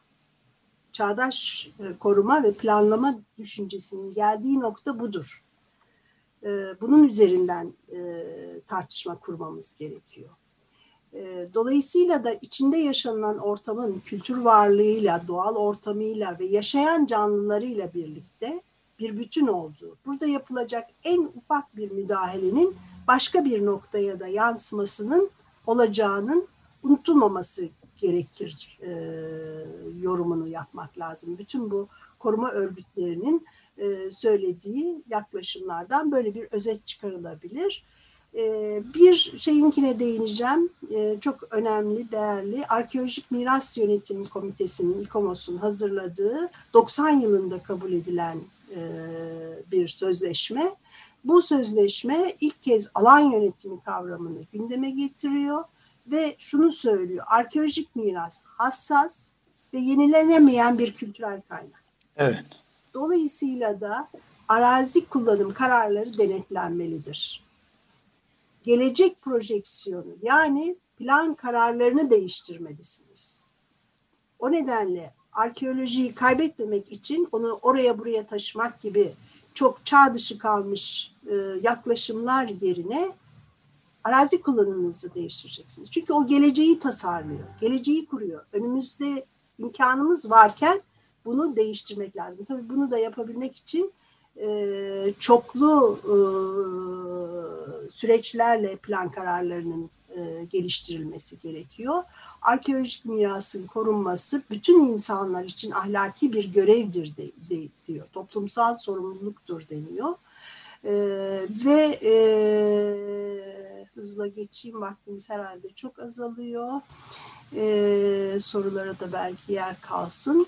S3: Çağdaş koruma ve planlama düşüncesinin geldiği nokta budur. Bunun üzerinden e, tartışma kurmamız gerekiyor. E, dolayısıyla da içinde yaşanılan ortamın kültür varlığıyla, doğal ortamıyla ve yaşayan canlılarıyla birlikte bir bütün olduğu, burada yapılacak en ufak bir müdahalenin başka bir noktaya da yansımasının olacağının unutulmaması gerekir e, yorumunu yapmak lazım. Bütün bu koruma örgütlerinin e, söylediği yaklaşımlardan böyle bir özet çıkarılabilir. E, bir şeyinkine değineceğim. E, çok önemli, değerli. Arkeolojik Miras Yönetimi Komitesi'nin, İKOMOS'un hazırladığı doksan yılında kabul edilen e, bir sözleşme. Bu sözleşme ilk kez alan yönetimi kavramını gündeme getiriyor ve şunu söylüyor: arkeolojik miras hassas ve yenilenemeyen bir kültürel kaynak.
S6: Evet.
S3: Dolayısıyla da arazi kullanım kararları denetlenmelidir. Gelecek projeksiyonu, yani plan kararlarını değiştirmelisiniz. O nedenle arkeolojiyi kaybetmemek için onu oraya buraya taşımak gibi çok çağ dışı kalmış e, yaklaşımlar yerine arazi kullanımınızı değiştireceksiniz. Çünkü o geleceği tasarlıyor, geleceği kuruyor. Önümüzde imkanımız varken bunu değiştirmek lazım. Tabii bunu da yapabilmek için e, çoklu e, süreçlerle plan kararlarının e, geliştirilmesi gerekiyor. Arkeolojik mirasın korunması bütün insanlar için ahlaki bir görevdir de, de, diyor. Toplumsal sorumluluktur deniyor. E, ve e, hızla geçeyim, vaktimiz herhalde çok azalıyor. E, sorulara da belki yer kalsın.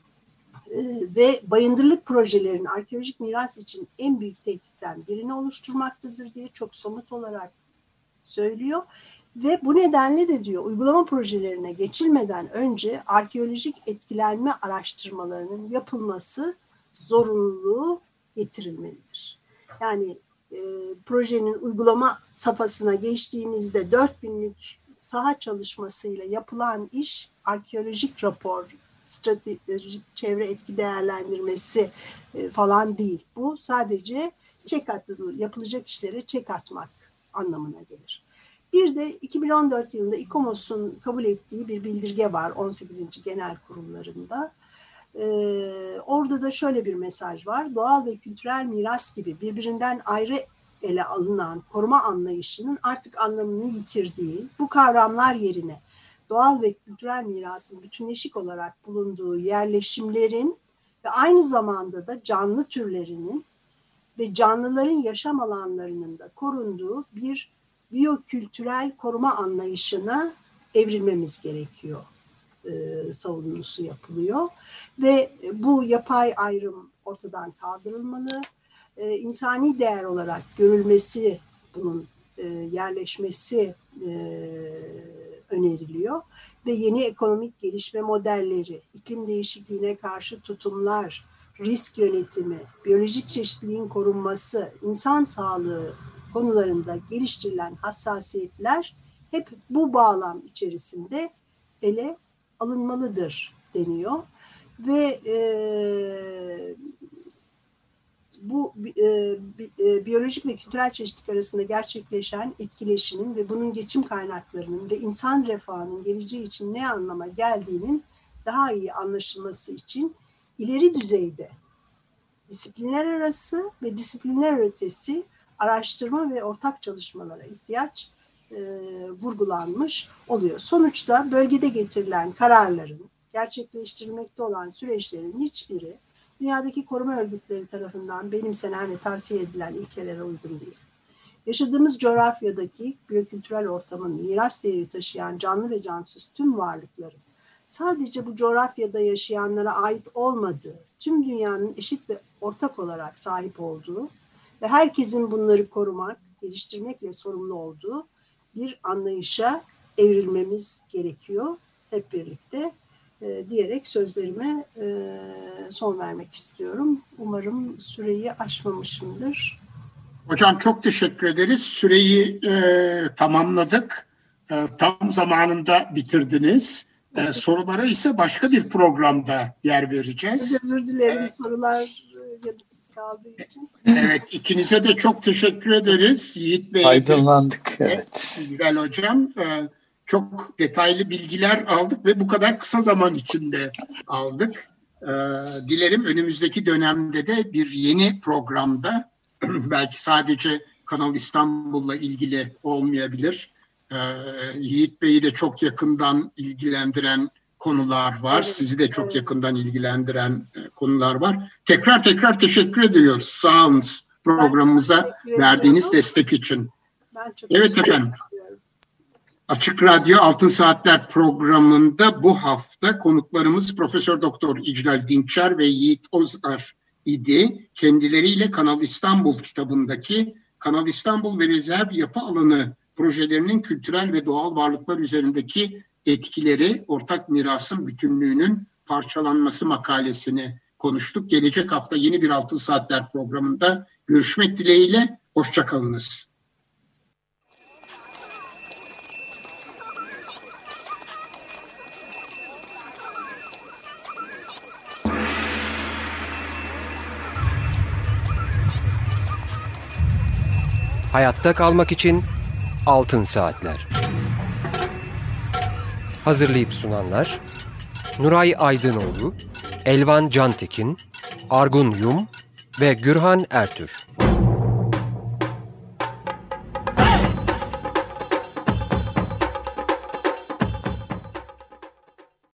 S3: Ve bayındırlık projelerinin arkeolojik miras için en büyük tehditten birini oluşturmaktadır diye çok somut olarak söylüyor. Ve bu nedenle de diyor, uygulama projelerine geçilmeden önce arkeolojik etkilenme araştırmalarının yapılması zorunluluğu getirilmelidir. Yani e, projenin uygulama safhasına geçtiğimizde dört günlük saha çalışmasıyla yapılan iş arkeolojik rapor, stratejik çevre etki değerlendirmesi e, falan değil. Bu sadece çek atı, yapılacak işlere çek atmak anlamına gelir. Bir de iki bin on dört yılında İKOMOS'un kabul ettiği bir bildirge var on sekizinci Genel Kurullarında. Ee, orada da şöyle bir mesaj var. Doğal ve kültürel miras gibi birbirinden ayrı ele alınan koruma anlayışının artık anlamını yitirdiği, bu kavramlar yerine doğal ve kültürel mirasın bütünleşik olarak bulunduğu yerleşimlerin ve aynı zamanda da canlı türlerinin ve canlıların yaşam alanlarının da korunduğu bir biyokültürel koruma anlayışına evrilmemiz gerekiyor e, savunusu yapılıyor. Ve bu yapay ayrım ortadan kaldırılmalı. E, insani değer olarak görülmesi, bunun e, yerleşmesi e, öneriliyor. Ve yeni ekonomik gelişme modelleri, iklim değişikliğine karşı tutumlar, risk yönetimi, biyolojik çeşitliliğin korunması, insan sağlığı konularında geliştirilen hassasiyetler hep bu bağlam içerisinde ele alınmalıdır deniyor. Ve e, bu e, e, biyolojik ve kültürel çeşitlilik arasında gerçekleşen etkileşimin ve bunun geçim kaynaklarının ve insan refahının geleceği için ne anlama geldiğinin daha iyi anlaşılması için ileri düzeyde disiplinler arası ve disiplinler ötesi araştırma ve ortak çalışmalara ihtiyaç e, vurgulanmış oluyor. Sonuçta bölgede getirilen kararların, gerçekleştirilmekte olan süreçlerin hiçbiri dünyadaki koruma örgütleri tarafından benimsenen ve tavsiye edilen ilkelere uygun değil. Yaşadığımız coğrafyadaki biyokültürel ortamın miras değeri taşıyan canlı ve cansız tüm varlıkların sadece bu coğrafyada yaşayanlara ait olmadığı, tüm dünyanın eşit ve ortak olarak sahip olduğu ve herkesin bunları korumak, geliştirmekle sorumlu olduğu bir anlayışa evrilmemiz gerekiyor hep birlikte e, diyerek sözlerime e, son vermek istiyorum. Umarım süreyi aşmamışımdır.
S2: Hocam çok teşekkür ederiz. Süreyi e, tamamladık. E, tam zamanında bitirdiniz. E, sorulara ise başka bir programda yer vereceğiz.
S3: Özür dilerim evet. Sorular yanıtsız kaldığı için.
S2: Evet, ikinize de çok teşekkür ederiz. Yiğit Bey.
S6: Aydınlandık, evet.
S2: Güzel hocam. E, çok detaylı bilgiler aldık ve bu kadar kısa zaman içinde aldık. E, dilerim önümüzdeki dönemde de bir yeni programda, belki sadece Kanal İstanbul'la ilgili olmayabilir, Ee, Yiğit Bey'i de çok yakından ilgilendiren konular var. Evet, sizi de çok evet. yakından ilgilendiren e, konular var. Tekrar tekrar teşekkür ediyoruz. Sağ olun programımıza verdiğiniz destek için. Evet efendim. Açık Radyo Altın Saatler programında bu hafta konuklarımız Profesör Doktor İclal Dinçer ve Yiğit Ozar idi. Kendileriyle Kanal İstanbul kitabındaki Kanal İstanbul ve Rezerv Yapı Alanı projelerinin kültürel ve doğal varlıklar üzerindeki etkileri, ortak mirasın bütünlüğünün parçalanması makalesini konuştuk. Gelecek hafta yeni bir Altın Saatler programında görüşmek dileğiyle. Hoşça kalınız.
S1: Hayatta kalmak için Altın Saatler. Hazırlayıp sunanlar Nuray Aydınoğlu, Elvan Cantekin, Argun Yum ve Gürhan Ertür.